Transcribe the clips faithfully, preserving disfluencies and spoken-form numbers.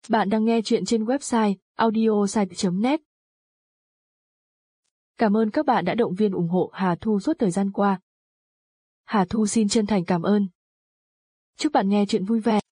Bạn đang nghe chuyện trên website audiosite chấm net. Cảm ơn các bạn đã động viên ủng hộ Hà Thu suốt thời gian qua. Hà Thu xin chân thành cảm ơn. Chúc bạn nghe chuyện vui vẻ.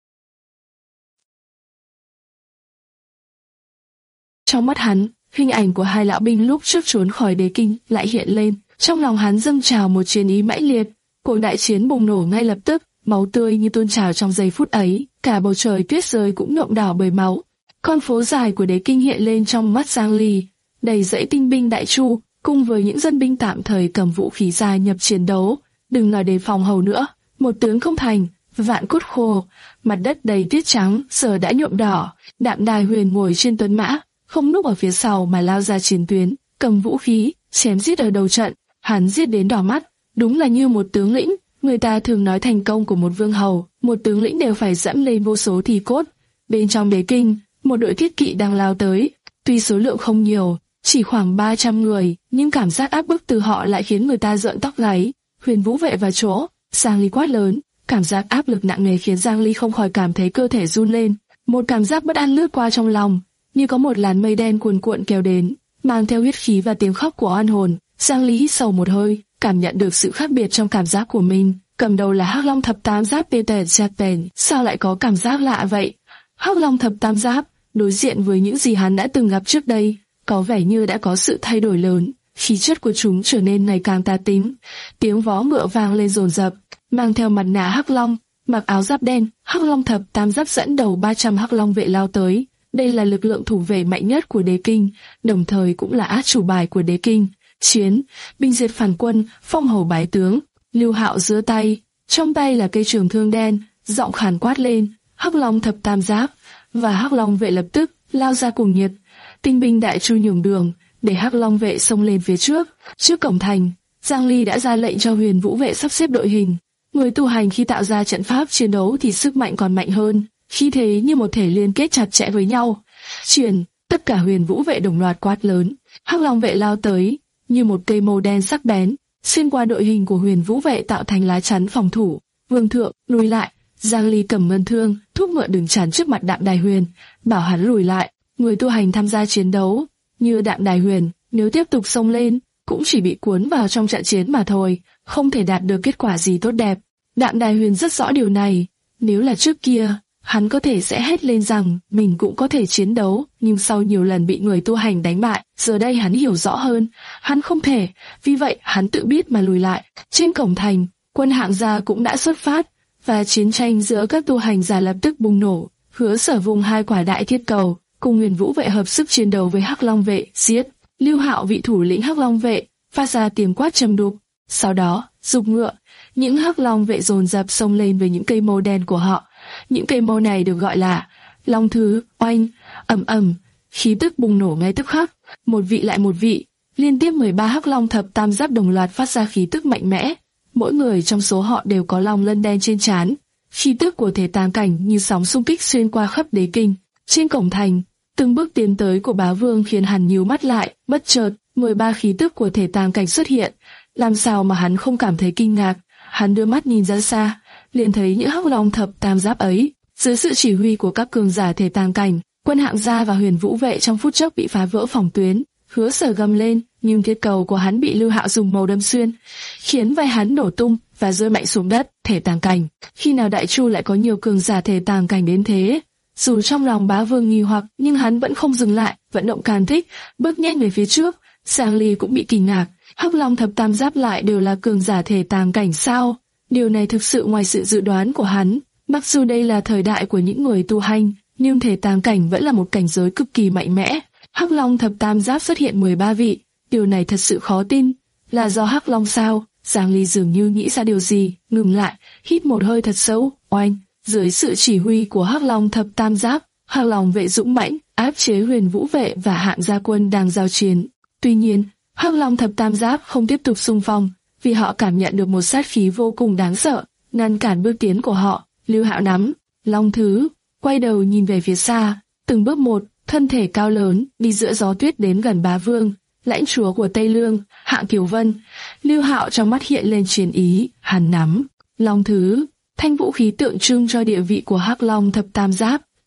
Trong mắt hắn, hình ảnh của hai lão binh lúc trước trốn khỏi đế kinh lại hiện lên. Trong lòng hắn dâng trào một chiến ý mãnh liệt. Cuộc đại chiến bùng nổ ngay lập tức, máu tươi như tuôn trào trong giây phút ấy. Cả bầu trời tuyết rơi cũng nhuộm đỏ bởi máu. Con phố dài của đế kinh hiện lên trong mắt Giang Ly, đầy dẫy tinh binh đại chu, cùng với những dân binh tạm thời cầm vũ khí gia nhập chiến đấu. Đừng nói đề phòng hầu nữa, một tướng không thành, vạn cốt khô. Mặt đất đầy tuyết trắng giờ đã nhuộm đỏ. Đạm Đài Huyền ngồi trên tuấn mã, không núp ở phía sau mà lao ra chiến tuyến, cầm vũ khí, chém giết ở đầu trận. Hắn giết đến đỏ mắt, đúng là như một tướng lĩnh. Người ta thường nói thành công của một vương hầu, một tướng lĩnh đều phải dẫm lên vô số thì cốt. Bên trong đế kinh, một đội thiết kỵ đang lao tới. Tuy số lượng không nhiều, chỉ khoảng ba trăm người, nhưng cảm giác áp bức từ họ lại khiến người ta rợn tóc gáy. Huyền Vũ Vệ vào chỗ, Giang Ly quát lớn. Cảm giác áp lực nặng nề khiến Giang Ly không khỏi cảm thấy cơ thể run lên. Một cảm giác bất an lướt qua trong lòng, như có một làn mây đen cuồn cuộn kéo đến, mang theo huyết khí và tiếng khóc của oan hồn. Giang Ly hít sâu một hơi, cảm nhận được sự khác biệt trong cảm giác của mình. Cầm đầu là Hắc Long Thập Tam Giáp Peter Japan, sao lại có cảm giác lạ vậy? Hắc Long Thập Tam Giáp, đối diện với những gì hắn đã từng gặp trước đây, có vẻ như đã có sự thay đổi lớn. Khí chất của chúng trở nên ngày càng tà tính. Tiếng vó ngựa vang lên dồn dập, mang theo mặt nạ Hắc Long, mặc áo giáp đen. Hắc Long Thập Tam Giáp dẫn đầu ba trăm Hắc Long vệ lao tới. Đây là lực lượng thủ vệ mạnh nhất của đế kinh, đồng thời cũng là át chủ bài của đế kinh. Chiến, binh diệt phản quân, phong hầu bái tướng. Lưu Hạo giơ tay, trong tay là cây trường thương đen, giọng khàn quát lên. Hắc Long Thập Tam Giáp và Hắc Long vệ lập tức lao ra cùng nhiệt. Tinh binh đại chu nhường đường, để Hắc Long vệ xông lên phía trước. Trước cổng thành, Giang Ly đã ra lệnh cho Huyền Vũ Vệ sắp xếp đội hình. Người tu hành khi tạo ra trận pháp chiến đấu thì sức mạnh còn mạnh hơn, khi thế như một thể liên kết chặt chẽ với nhau. Truyền, tất cả Huyền Vũ Vệ đồng loạt quát lớn. Hắc Long vệ lao tới, như một cây mâu đen sắc bén, xuyên qua đội hình của Huyền Vũ Vệ tạo thành lá chắn phòng thủ. Vương thượng, lùi lại. Giang Ly cầm ngân thương, thúc ngựa đứng chắn trước mặt Đạm Đài Huyền, bảo hắn lùi lại. Người tu hành tham gia chiến đấu, như Đạm Đài Huyền, nếu tiếp tục xông lên, cũng chỉ bị cuốn vào trong trận chiến mà thôi, không thể đạt được kết quả gì tốt đẹp. Đạm Đài Huyền rất rõ điều này. Nếu là trước kia, hắn có thể sẽ hét lên rằng mình cũng có thể chiến đấu, nhưng sau nhiều lần bị người tu hành đánh bại, giờ đây hắn hiểu rõ hơn, hắn không thể, vì vậy hắn tự biết mà lùi lại. Trên cổng thành, quân Hạng gia cũng đã xuất phát, và chiến tranh giữa các tu hành giả lập tức bùng nổ. Hứa Sở vùng hai quả đại thiết cầu, cùng Huyền Vũ Vệ hợp sức chiến đấu với Hắc Long vệ, giết. Lưu Hạo vị thủ lĩnh Hắc Long vệ, phát ra tiếng quát trầm đục. Sau đó, giục ngựa, những Hắc Long vệ dồn dập xông lên với những cây mâu đen của họ. Những cây mâu này được gọi là Long Thứ, oanh, ầm ầm, khí tức bùng nổ ngay tức khắc, một vị lại một vị, liên tiếp mười ba Hắc Long Thập Tam Giáp đồng loạt phát ra khí tức mạnh mẽ. Mỗi người trong số họ đều có long lân đen trên trán. Khí tức của thể tàng cảnh như sóng xung kích xuyên qua khắp đế kinh. Trên cổng thành, từng bước tiến tới của Bá Vương khiến hắn nhíu mắt lại. Bất chợt, mười ba khí tức của thể tàng cảnh xuất hiện. Làm sao mà hắn không cảm thấy kinh ngạc? Hắn đưa mắt nhìn ra xa, liền thấy những Hắc Long Thập Tam Giáp ấy, dưới sự chỉ huy của các cường giả thể tàng cảnh, quân Hạng gia và Huyền Vũ Vệ trong phút chốc bị phá vỡ phòng tuyến. Hứa Sở gầm lên, nhưng thiết cầu của hắn bị Lưu Hạo dùng mâu đâm xuyên, khiến vai hắn nổ tung và rơi mạnh xuống đất. Thể tàng cảnh, khi nào Đại Chu lại có nhiều cường giả thể tàng cảnh đến thế? Dù trong lòng Bá Vương nghi hoặc, nhưng hắn vẫn không dừng lại, vận động càn thích, bước nhanh về phía trước. Giang Ly cũng bị kinh ngạc, Hắc Long Thập Tam Giáp lại đều là cường giả thể tàng cảnh sao? Điều này thực sự ngoài sự dự đoán của hắn. Mặc dù đây là thời đại của những người tu hành, nhưng thể tàng cảnh vẫn là một cảnh giới cực kỳ mạnh mẽ. Hắc Long Thập Tam Giáp xuất hiện mười ba vị, điều này thật sự khó tin. Là do Hắc Long sao? Giang Ly dường như nghĩ ra điều gì, ngừng lại, hít một hơi thật sâu, oanh. Dưới sự chỉ huy của Hắc Long Thập Tam Giáp, Hắc Long vệ dũng mãnh áp chế Huyền Vũ Vệ và Hạng gia quân đang giao chiến. Tuy nhiên, Hắc Long Thập Tam Giáp không tiếp tục xung phong, vì họ cảm nhận được một sát khí vô cùng đáng sợ, ngăn cản bước tiến của họ. Lưu Hạo nắm Long Thứ, quay đầu nhìn về phía xa, từng bước một, thân thể cao lớn, đi giữa gió tuyết đến gần Bá Vương, lãnh chúa của Tây Lương, Hạng Kiều Vân. Lưu Hạo trong mắt hiện lên chiến ý, hắn nắm Long Thứ, thanh vũ khí tượng trưng cho địa vị của Hắc Long Thập Tam Giáp,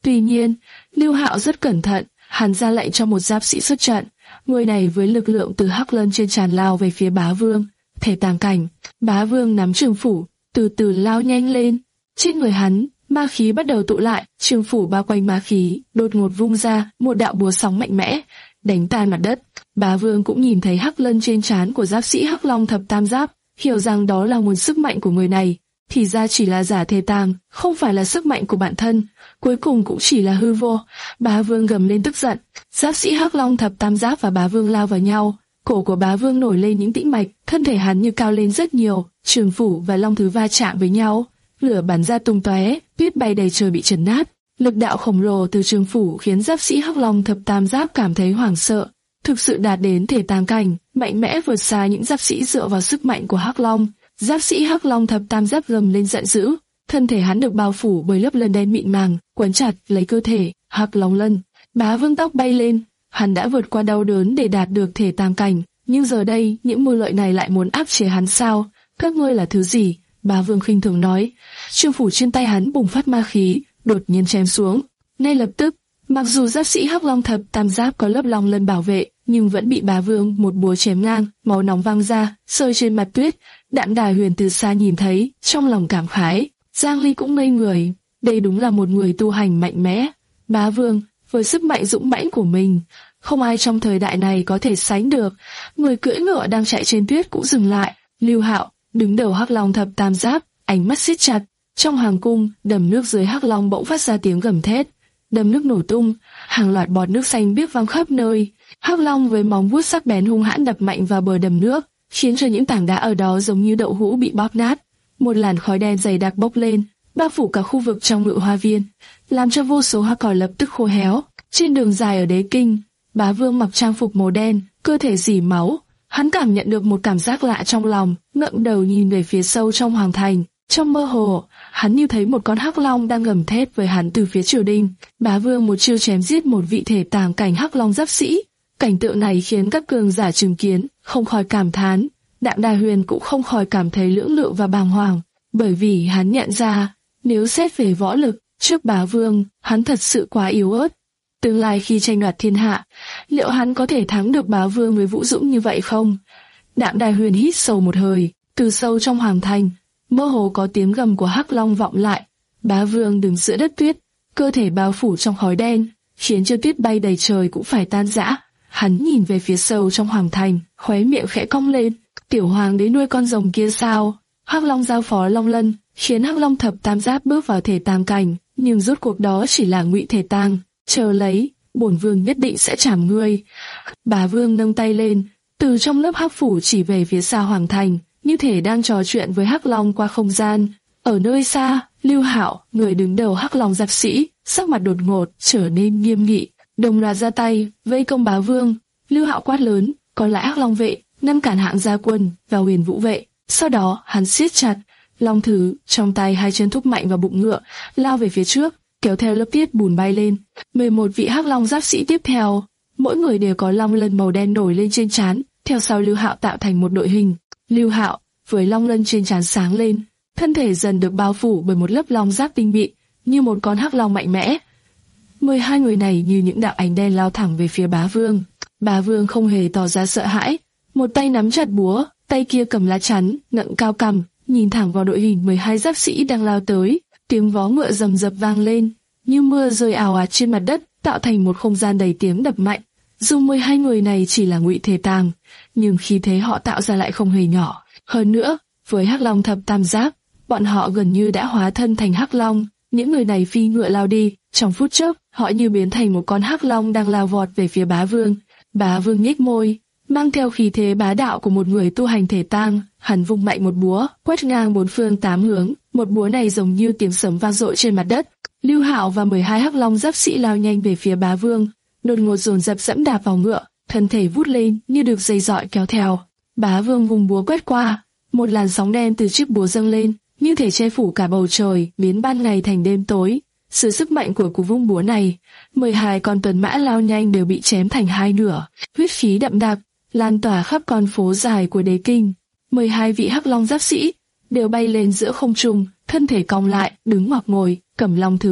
Tuy nhiên, Lưu Hạo rất cẩn thận, hắn ra lệnh cho một giáp sĩ xuất trận. Người này với lực lượng từ hắc lân trên tràn lao về phía Bá Vương. Thể tàng cảnh, Bá Vương nắm trường phủ, từ từ lao nhanh lên. Trên người hắn, ma khí bắt đầu tụ lại, trường phủ bao quanh ma khí, đột ngột vung ra, một đạo búa sóng mạnh mẽ, đánh tan mặt đất. Bá Vương cũng nhìn thấy hắc lân trên trán của giáp sĩ Hắc Long thập tam giáp, hiểu rằng đó là nguồn sức mạnh của người này. Thì ra chỉ là giả thể tàng, không phải là sức mạnh của bản thân, cuối cùng cũng chỉ là hư vô. Bá Vương gầm lên tức giận, giáp sĩ Hắc Long thập tam giáp và Bá Vương lao vào nhau. Cổ của Bá Vương nổi lên những tĩnh mạch, thân thể hắn như cao lên rất nhiều, trường phủ và long thứ va chạm với nhau, lửa bắn ra tung tóe, tuyết bay đầy trời bị chấn nát. Lực đạo khổng lồ từ trường phủ khiến giáp sĩ Hắc Long thập tam giáp cảm thấy hoảng sợ, thực sự đạt đến thể tàng cảnh, mạnh mẽ vượt xa những giáp sĩ dựa vào sức mạnh của Hắc Long. Giáp sĩ Hắc Long thập tam giáp gầm lên giận dữ, thân thể hắn được bao phủ bởi lớp lân đen mịn màng, quấn chặt lấy cơ thể Hắc Long lân. Bá Vương tóc bay lên, hắn đã vượt qua đau đớn để đạt được thể tàng cảnh, nhưng giờ đây những mưu lợi này lại muốn áp chế hắn sao? Các ngươi là thứ gì? Bá Vương khinh thường nói. Trường phủ trên tay hắn bùng phát ma khí, đột nhiên chém xuống. Ngay lập tức, mặc dù giáp sĩ Hắc Long thập tam giáp có lớp long lân bảo vệ, nhưng vẫn bị Bá Vương một búa chém ngang, máu nóng văng ra, rơi trên mặt tuyết. Đạm Đài Huyền từ xa nhìn thấy, trong lòng cảm khái. Giang Ly cũng ngây người, đây đúng là một người tu hành mạnh mẽ. Bá Vương, với sức mạnh dũng mãnh của mình, không ai trong thời đại này có thể sánh được. Người cưỡi ngựa đang chạy trên tuyết cũng dừng lại. Lưu Hạo, đứng đầu Hắc Long thập tam giáp, ánh mắt siết chặt. Trong hoàng cung, đầm nước dưới Hắc Long bỗng phát ra tiếng gầm thét. Đầm nước nổ tung, hàng loạt bọt nước xanh biếc văng khắp nơi. Hắc Long với móng vuốt sắc bén hung hãn đập mạnh vào bờ đầm nước, khiến cho những tảng đá ở đó giống như đậu hũ bị bóp nát. Một làn khói đen dày đặc bốc lên, bao phủ cả khu vực trong ngự hoa viên, làm cho vô số hoa cỏ lập tức khô héo. Trên đường dài ở Đế Kinh, Bá Vương mặc trang phục màu đen, cơ thể rỉ máu. Hắn cảm nhận được một cảm giác lạ trong lòng, ngẩng đầu nhìn về phía sâu trong hoàng thành. Trong mơ hồ, hắn như thấy một con hắc long đang gầm thét với hắn từ phía triều đình. Bá Vương một chiêu chém giết một vị thể tàng cảnh hắc long giáp sĩ. Cảnh tượng này khiến các cường giả chứng kiến không khỏi cảm thán. Đạm Đài Huyền cũng không khỏi cảm thấy lưỡng lự và bàng hoàng, bởi vì hắn nhận ra, nếu xét về võ lực, trước Bá Vương, hắn thật sự quá yếu ớt. Tương lai khi tranh đoạt thiên hạ, liệu hắn có thể thắng được Bá Vương với vũ dũng như vậy không? Đạm Đài Huyền hít sâu một hơi, từ sâu trong hoàng thành, mơ hồ có tiếng gầm của hắc long vọng lại. Bá Vương đứng giữa đất tuyết, cơ thể bao phủ trong khói đen, khiến cho tuyết bay đầy trời cũng phải tan rã. Hắn nhìn về phía sâu trong hoàng thành, khóe miệng khẽ cong lên. Tiểu hoàng đế nuôi con rồng kia sao? Hắc Long giao phó Long Lân, khiến Hắc Long thập tam giáp bước vào thể tàng cảnh, nhưng rốt cuộc đó chỉ là ngụy thể tàng. Chờ lấy, bổn vương nhất định sẽ trảm ngươi. Bá Vương nâng tay lên, từ trong lớp hắc phủ chỉ về phía xa hoàng thành, như thể đang trò chuyện với Hắc Long qua không gian. Ở nơi xa, Lưu Hạo, người đứng đầu Hắc Long giáp sĩ, sắc mặt đột ngột trở nên nghiêm nghị, đồng loạt ra tay vây công Bá Vương. Lưu Hạo quát lớn, còn lại Hắc Long vệ ngăn cản hạng gia quân và Huyền Vũ vệ. Sau đó hắn siết chặt long thứ trong tay, hai chân thúc mạnh vào bụng ngựa, lao về phía trước, kéo theo lớp tuyết bùn bay lên. mười một vị Hắc Long giáp sĩ tiếp theo, mỗi người đều có long lân màu đen nổi lên trên trán, theo sau Lưu Hạo tạo thành một đội hình. Lưu Hạo với long lân trên trán sáng lên, thân thể dần được bao phủ bởi một lớp long giáp tinh mịn, như một con hắc long mạnh mẽ. mười hai người này như những đạo ánh đen lao thẳng về phía Bá Vương. Bá Vương không hề tỏ ra sợ hãi, một tay nắm chặt búa, tay kia cầm lá chắn, ngẩng cao cằm, nhìn thẳng vào đội hình mười hai giáp sĩ đang lao tới. Tiếng vó ngựa rầm rập vang lên, như mưa rơi ào ạt trên mặt đất, tạo thành một không gian đầy tiếng đập mạnh. Dù mười hai người này chỉ là ngụy thể tàng, nhưng khí thế họ tạo ra lại không hề nhỏ. Hơn nữa, với Hắc Long thập tam giáp, bọn họ gần như đã hóa thân thành Hắc Long. Những người này phi ngựa lao đi, trong phút chốc, họ như biến thành một con Hắc Long đang lao vọt về phía Bá Vương. Bá Vương nhếch môi, mang theo khí thế bá đạo của một người tu hành thể tang, hắn vung mạnh một búa, quét ngang bốn phương tám hướng. Một búa này giống như tiếng sấm vang dội trên mặt đất. Lưu Hạo và mười hai Hắc Long giáp sĩ lao nhanh về phía Bá Vương, đột ngột dồn dập dẫm đạp vào ngựa, thân thể vút lên như được dây dọi kéo theo. Bá Vương vùng búa quét qua, một làn sóng đen từ chiếc búa dâng lên, như thể che phủ cả bầu trời, biến ban ngày thành đêm tối. Sự sức mạnh của cú vung búa này, mười hai con tuần mã lao nhanh đều bị chém thành hai nửa, huyết khí đậm đặc lan tỏa khắp con phố dài của Đế Kinh. mười hai vị Hắc Long giáp sĩ đều bay lên giữa không trung, thân thể cong lại, đứng hoặc ngồi, cầm long thứ,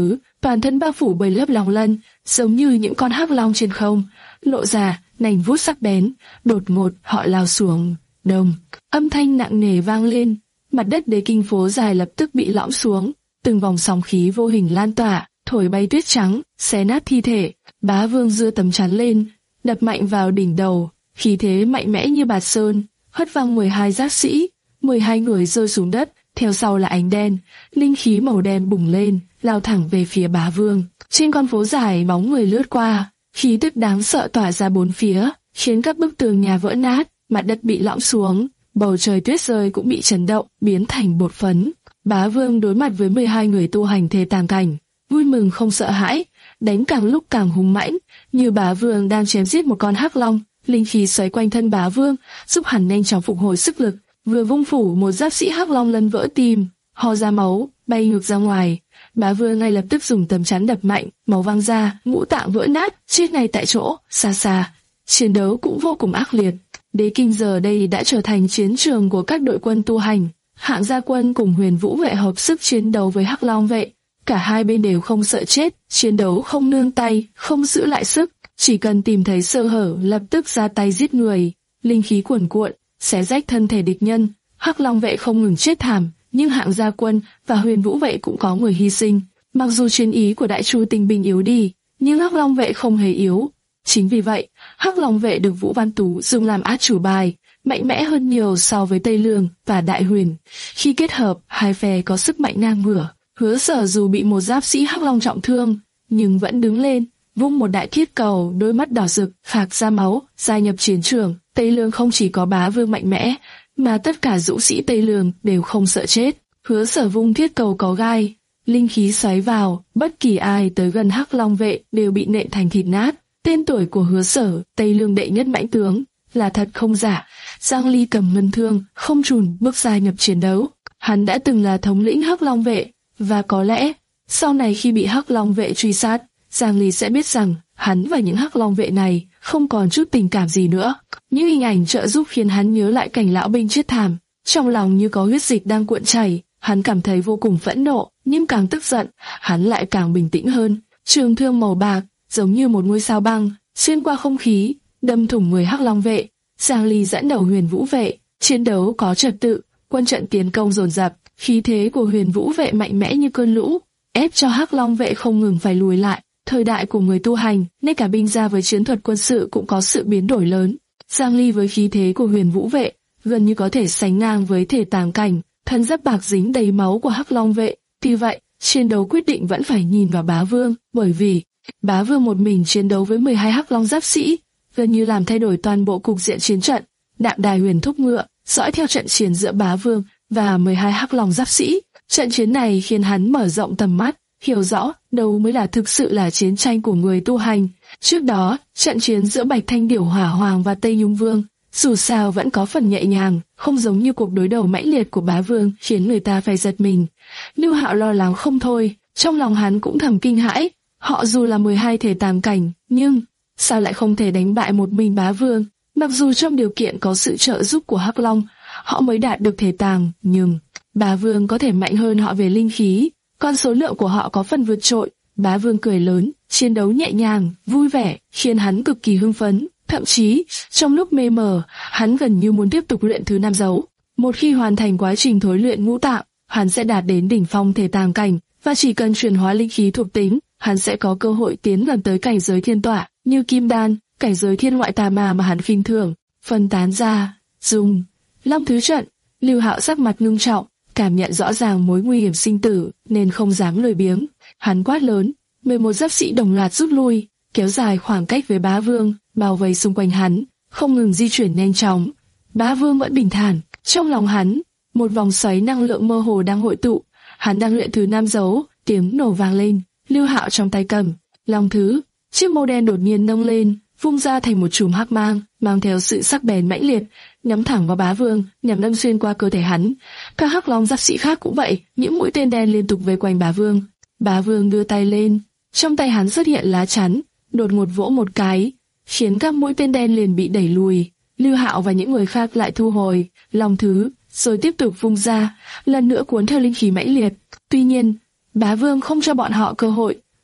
toàn thân bao phủ bởi lớp lòng lân, giống như những con hắc long trên không, lộ ra nành vuốt sắc bén. Đột ngột họ lao xuống. Đồng, âm thanh nặng nề vang lên, mặt đất Đế Kinh phố dài lập tức bị lõm xuống, từng vòng sóng khí vô hình lan tỏa, thổi bay tuyết trắng, xé nát thi thể. Bá Vương giơ tấm chắn lên, đập mạnh vào đỉnh đầu, khí thế mạnh mẽ như bạt sơn, hất văng mười hai giáp sĩ, mười hai người rơi xuống đất, theo sau là ánh đen, linh khí màu đen bùng lên, lao thẳng về phía Bá Vương. Trên con phố dài bóng người lướt qua, khí tức đáng sợ tỏa ra bốn phía, khiến các bức tường nhà vỡ nát, mặt đất bị lõm xuống, bầu trời tuyết rơi cũng bị chấn động, biến thành bột phấn. Bá Vương đối mặt với mười hai người tu hành thề tàng cảnh, vui mừng không sợ hãi, đánh càng lúc càng hùng mãnh, như Bá Vương đang chém giết một con hắc long. Linh khí xoáy quanh thân Bá Vương, giúp hắn nhanh chóng phục hồi sức lực. Vừa vung phủ, một giáp sĩ hắc long lân vỡ tim, ho ra máu, bay ngược ra ngoài. Bá Vương ngay lập tức dùng tấm chắn đập mạnh, máu văng ra, ngũ tạng vỡ nát, chết ngay tại chỗ. Xa xa, chiến đấu cũng vô cùng ác liệt. Đế Kinh giờ đây đã trở thành chiến trường của các đội quân tu hành. Hạng Gia Quân cùng Huyền Vũ vệ hợp sức chiến đấu với Hắc Long vệ. Cả hai bên đều không sợ chết, chiến đấu không nương tay, không giữ lại sức, chỉ cần tìm thấy sơ hở lập tức ra tay giết người. Linh khí cuồn cuộn, xé rách thân thể địch nhân. Hắc Long vệ không ngừng chết thảm, nhưng Hạng Gia Quân và Huyền Vũ vệ cũng có người hy sinh. Mặc dù chiến ý của Đại Chu tinh binh yếu đi, nhưng Hắc Long vệ không hề yếu. Chính vì vậy, Hắc Long vệ được Vũ Văn Tú dùng làm át chủ bài, mạnh mẽ hơn nhiều so với Tây Lương và Đại Huyền. Khi kết hợp, hai phe có sức mạnh ngang ngửa. Hứa Sở dù bị một giáp sĩ Hắc Long trọng thương, nhưng vẫn đứng lên, vung một đại thiết cầu, đôi mắt đỏ rực, phạc ra máu, gia nhập chiến trường. Tây Lương không chỉ có Bá Vương mạnh mẽ, mà tất cả dũng sĩ Tây Lương đều không sợ chết. Hứa Sở vung thiết cầu có gai, linh khí xoáy vào, bất kỳ ai tới gần Hắc Long vệ đều bị nện thành thịt nát. Tên tuổi của Hứa Sở, Tây Lương đệ nhất mãnh tướng, là thật không giả. Giang Ly cầm ngân thương, không chùn bước gia nhập chiến đấu. Hắn đã từng là thống lĩnh Hắc Long vệ, và có lẽ sau này khi bị Hắc Long vệ truy sát, Giang Ly sẽ biết rằng hắn và những Hắc Long vệ này không còn chút tình cảm gì nữa. Những hình ảnh trợ giúp khiến hắn nhớ lại cảnh lão binh chết thảm, trong lòng như có huyết dịch đang cuộn chảy. Hắn cảm thấy vô cùng phẫn nộ, nhưng càng tức giận, hắn lại càng bình tĩnh hơn. Trường thương màu bạc giống như một ngôi sao băng, xuyên qua không khí, đâm thủng người Hắc Long vệ. Giang Ly dẫn đầu Huyền Vũ vệ, chiến đấu có trật tự, quân trận tiến công dồn dập, khí thế của Huyền Vũ vệ mạnh mẽ như cơn lũ, ép cho Hắc Long vệ không ngừng phải lùi lại. Thời đại của người tu hành, nên cả binh gia với chiến thuật quân sự cũng có sự biến đổi lớn. Giang Ly với khí thế của Huyền Vũ vệ, gần như có thể sánh ngang với thể tàng cảnh, thân giáp bạc dính đầy máu của Hắc Long vệ. Tuy vậy, chiến đấu quyết định vẫn phải nhìn vào Bá Vương, bởi vì Bá Vương một mình chiến đấu với mười hai Hắc Long giáp sĩ, gần như làm thay đổi toàn bộ cục diện chiến trận. Đạm Đài Huyền thúc ngựa, dõi theo trận chiến giữa Bá Vương và mười hai Hắc Long giáp sĩ. Trận chiến này khiến hắn mở rộng tầm mắt, hiểu rõ đâu mới là thực sự là chiến tranh của người tu hành. Trước đó, trận chiến giữa Bạch Thanh Điểu Hỏa Hoàng và Tây Nhung Vương, dù sao vẫn có phần nhẹ nhàng, không giống như cuộc đối đầu mãnh liệt của Bá Vương, khiến người ta phải giật mình. Lưu Hạo lo lắng không thôi, trong lòng hắn cũng thầm kinh hãi. Họ dù là mười hai thể tàng cảnh, nhưng sao lại không thể đánh bại một mình Bá Vương? Mặc dù trong điều kiện có sự trợ giúp của Hắc Long, họ mới đạt được thể tàng, nhưng Bá Vương có thể mạnh hơn họ về linh khí, còn số lượng của họ có phần vượt trội. Bá Vương cười lớn, chiến đấu nhẹ nhàng, vui vẻ, khiến hắn cực kỳ hưng phấn. Thậm chí, trong lúc mê mờ, hắn gần như muốn tiếp tục luyện thứ năm dấu. Một khi hoàn thành quá trình thối luyện ngũ tạng, hắn sẽ đạt đến đỉnh phong thể tàng cảnh, và chỉ cần chuyển hóa linh khí thuộc tính, hắn sẽ có cơ hội tiến gần tới cảnh giới thiên tỏa, như kim đan, cảnh giới thiên ngoại tà ma mà hắn khinh thường. Phân tán ra, dùng Long Thứ Trận. Lưu Hạo sắc mặt ngưng trọng, cảm nhận rõ ràng mối nguy hiểm sinh tử, nên không dám lười biếng. Hắn quát lớn, mười một giáp sĩ đồng loạt rút lui, kéo dài khoảng cách với Bá Vương, bao vây xung quanh hắn, không ngừng di chuyển nhanh chóng. Bá Vương vẫn bình thản, trong lòng hắn, một vòng xoáy năng lượng mơ hồ đang hội tụ. Hắn đang luyện thứ năm dấu, tiếng nổ vang lên. Lưu Hạo trong tay cầm Long Thứ, chiếc mâu đen đột nhiên nâng lên, vung ra thành một chùm hắc mang, mang theo sự sắc bén mãnh liệt, nhắm thẳng vào Bá Vương, nhằm đâm xuyên qua cơ thể hắn. Các Hắc Long giáp sĩ khác cũng vậy, những mũi tên đen liên tục vây quanh Bá Vương. Bá Vương đưa tay lên, trong tay hắn xuất hiện lá chắn, đột ngột vỗ một cái, khiến các mũi tên đen liền bị đẩy lùi. Lưu Hạo và những người khác lại thu hồi Long Thứ, rồi tiếp tục vung ra, lần nữa cuốn theo linh khí mãnh liệt. Tuy nhiên, Bá Vương không cho bọn họ cơ hội,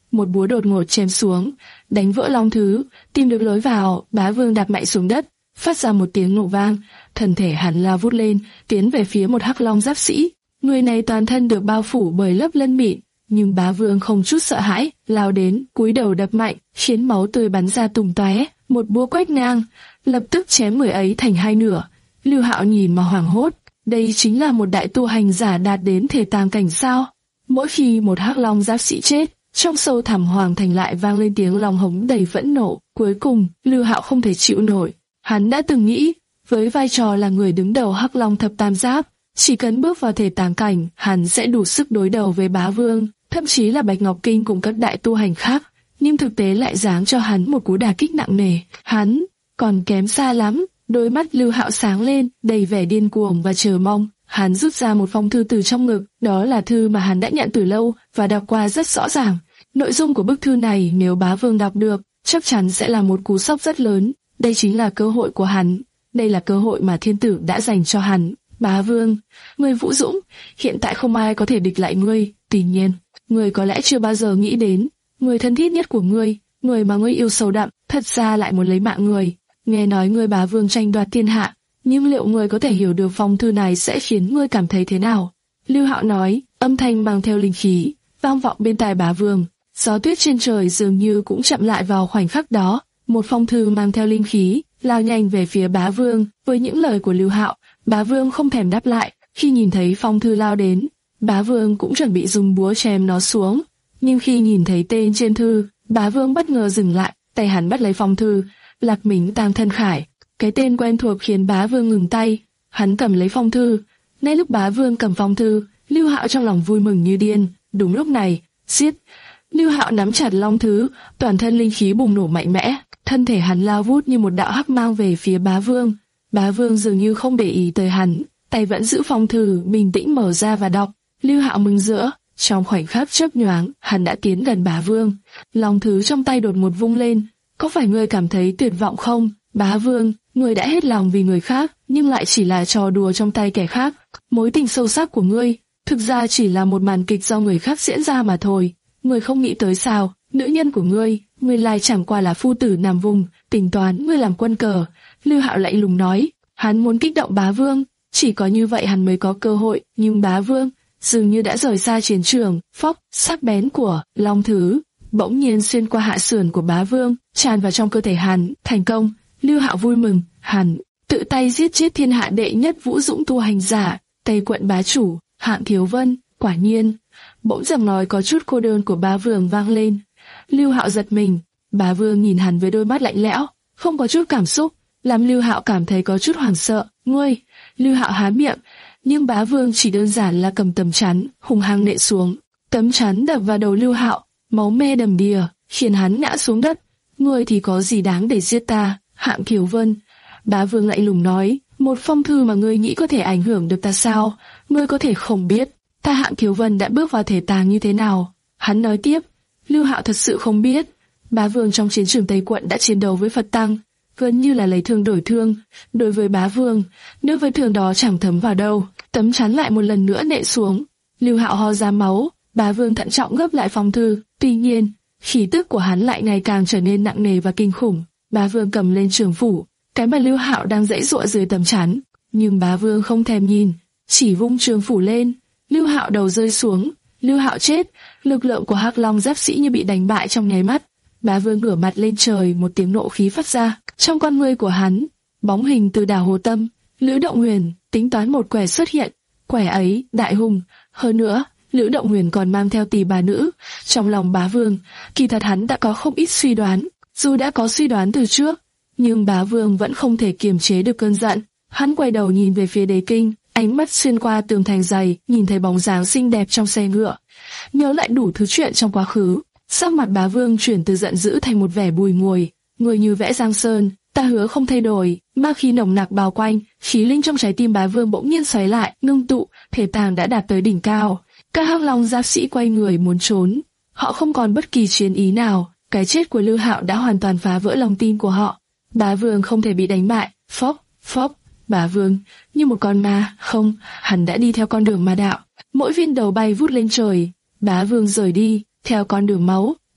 một búa đột ngột chém xuống, đánh vỡ long thứ, tìm được lối vào. Bá Vương đạp mạnh xuống đất, phát ra một tiếng nổ vang, thân thể hắn lao vút lên, tiến về phía một hắc long giáp sĩ. Người này toàn thân được bao phủ bởi lớp lân mịn, nhưng Bá Vương không chút sợ hãi, lao đến, cúi đầu đập mạnh, khiến máu tươi bắn ra tung tóe. Một búa quét ngang, lập tức chém người ấy thành hai nửa. Lưu Hạo nhìn mà hoảng hốt, đây chính là một đại tu hành giả đạt đến thể tàng cảnh sao? Mỗi khi một hắc long giáp sĩ chết, trong sâu thẳm hoàng thành lại vang lên tiếng long hống đầy phẫn nộ. Cuối cùng, Lưu Hạo không thể chịu nổi. Hắn đã từng nghĩ, với vai trò là người đứng đầu hắc long thập tam giáp, chỉ cần bước vào thể tàng cảnh, hắn sẽ đủ sức đối đầu với Bá Vương, thậm chí là Bạch Ngọc Kinh cùng các đại tu hành khác. Nhưng thực tế lại giáng cho hắn một cú đả kích nặng nề. Hắn còn kém xa lắm. Đôi mắt Lưu Hạo sáng lên, đầy vẻ điên cuồng và chờ mong. Hắn rút ra một phong thư từ trong ngực, đó là thư mà hắn đã nhận từ lâu và đọc qua rất rõ ràng. Nội dung của bức thư này nếu Bá Vương đọc được, chắc chắn sẽ là một cú sốc rất lớn. Đây chính là cơ hội của hắn. Đây là cơ hội mà thiên tử đã dành cho hắn. Bá Vương, ngươi vũ dũng, hiện tại không ai có thể địch lại ngươi. Tuy nhiên, ngươi có lẽ chưa bao giờ nghĩ đến, người thân thiết nhất của ngươi, người mà ngươi yêu sâu đậm, thật ra lại muốn lấy mạng ngươi. Nghe nói ngươi Bá Vương tranh đoạt thiên hạ, nhưng liệu ngươi có thể hiểu được phong thư này sẽ khiến ngươi cảm thấy thế nào? Lưu Hạo nói, âm thanh mang theo linh khí, vang vọng bên tai Bá Vương. Gió tuyết trên trời dường như cũng chậm lại vào khoảnh khắc đó. Một phong thư mang theo linh khí lao nhanh về phía Bá Vương. Với những lời của Lưu Hạo, Bá Vương không thèm đáp lại. Khi nhìn thấy phong thư lao đến, Bá Vương cũng chuẩn bị dùng búa chém nó xuống. Nhưng khi nhìn thấy tên trên thư, Bá Vương bất ngờ dừng lại, tay hắn bắt lấy phong thư. Lạc Mính Tàng Thân Khải. Cái tên quen thuộc khiến Bá Vương ngừng tay. Hắn cầm lấy phong thư. Ngay lúc Bá Vương cầm phong thư, Lưu Hạo trong lòng vui mừng như điên. Đúng lúc này, xiết. Lưu Hạo nắm chặt long thứ, toàn thân linh khí bùng nổ mạnh mẽ, thân thể hắn lao vút như một đạo hắc mang về phía Bá Vương. Bá Vương dường như không để ý tới hắn, tay vẫn giữ phong thư, bình tĩnh mở ra và đọc. Lưu Hạo mừng rỡ, trong khoảnh khắc chớp nhoáng, hắn đã tiến gần Bá Vương. Long thứ trong tay đột ngột vung lên. Có phải ngươi cảm thấy tuyệt vọng không, Bá Vương? Ngươi đã hết lòng vì người khác, nhưng lại chỉ là trò đùa trong tay kẻ khác. Mối tình sâu sắc của ngươi, thực ra chỉ là một màn kịch do người khác diễn ra mà thôi. Ngươi không nghĩ tới sao? Nữ nhân của ngươi, ngươi lại chẳng qua là phu tử nằm vùng, tính toán ngươi làm quân cờ. Lưu Hạo lạnh lùng nói. Hắn muốn kích động Bá Vương, chỉ có như vậy hắn mới có cơ hội. Nhưng Bá Vương dường như đã rời xa chiến trường. Phốc, sắc bén của long thứ bỗng nhiên xuyên qua hạ sườn của Bá Vương, tràn vào trong cơ thể hắn. Thành công. Lưu Hạo vui mừng. Hắn tự tay giết chết thiên hạ đệ nhất vũ dũng tu hành giả, Tây quận bá chủ Hạng Thiếu Vân. Quả nhiên. Bỗng giọng nói có chút cô đơn của Bá Vương vang lên. Lưu Hạo giật mình. Bá Vương nhìn hắn với đôi mắt lạnh lẽo, không có chút cảm xúc, làm Lưu Hạo cảm thấy có chút hoảng sợ. Ngươi? Lưu Hạo há miệng, nhưng Bá Vương chỉ đơn giản là cầm tấm chắn, hung hăng nện xuống. Tấm chắn đập vào đầu Lưu Hạo, máu me đầm đìa, khiến hắn ngã xuống đất. Ngươi thì có gì đáng để giết ta, Hạng Thiếu Vân? Bá Vương lạnh lùng nói. Một phong thư mà ngươi nghĩ có thể ảnh hưởng được ta sao? Ngươi có thể không biết ta Hạng Thiếu Vân đã bước vào thể tàng như thế nào? Hắn nói tiếp. Lưu Hạo thật sự không biết. Bá Vương trong chiến trường Tây quận đã chiến đấu với Phật Tăng, gần như là lấy thương đổi thương. Đối với Bá Vương, nếu vết thương đó chẳng thấm vào đâu, tấm chắn lại một lần nữa nện xuống. Lưu Hạo ho ra máu. Bá Vương thận trọng gấp lại phong thư. Tuy nhiên, khí tức của hắn lại ngày càng trở nên nặng nề và kinh khủng. Bá Vương cầm lên trường phủ, cái mà Lưu Hạo đang giãy giụa dưới tấm chắn, nhưng Bá Vương không thèm nhìn, chỉ vung trường phủ lên. Lưu Hạo đầu rơi xuống. Lưu Hạo chết. Lực lượng của hắc long giáp sĩ như bị đánh bại trong nháy mắt. Bá Vương ngửa mặt lên trời, một tiếng nộ khí phát ra. Trong con ngươi của hắn, bóng hình từ đảo Hồ Tâm, Lữ Động Huyền tính toán một quẻ xuất hiện. Quẻ ấy đại hùng, hơn nữa, Lữ Động Huyền còn mang theo tỷ bà nữ. Trong lòng Bá Vương, kỳ thật hắn đã có không ít suy đoán. Dù đã có suy đoán từ trước, nhưng Bá Vương vẫn không thể kiềm chế được cơn giận. Hắn quay đầu nhìn về phía Đế Kinh, ánh mắt xuyên qua tường thành dày, nhìn thấy bóng dáng xinh đẹp trong xe ngựa, nhớ lại đủ thứ chuyện trong quá khứ. Sắc mặt Bá Vương chuyển từ giận dữ thành một vẻ bùi ngùi. Người như vẽ Giang Sơn, ta hứa không thay đổi. Ma khí nồng nặc bao quanh, khí linh trong trái tim Bá Vương bỗng nhiên xoáy lại, ngưng tụ, thể tàng đã đạt tới đỉnh cao. Các hắc long giáp sĩ quay người muốn trốn, họ không còn bất kỳ chiến ý nào. Cái chết của Lưu Hạo đã hoàn toàn phá vỡ lòng tin của họ. Bá Vương không thể bị đánh bại. Phốc, phốc. Bá Vương như một con ma, không, hắn đã đi theo con đường ma đạo. Mỗi viên đầu bay vút lên trời. Bá Vương rời đi theo con đường máu,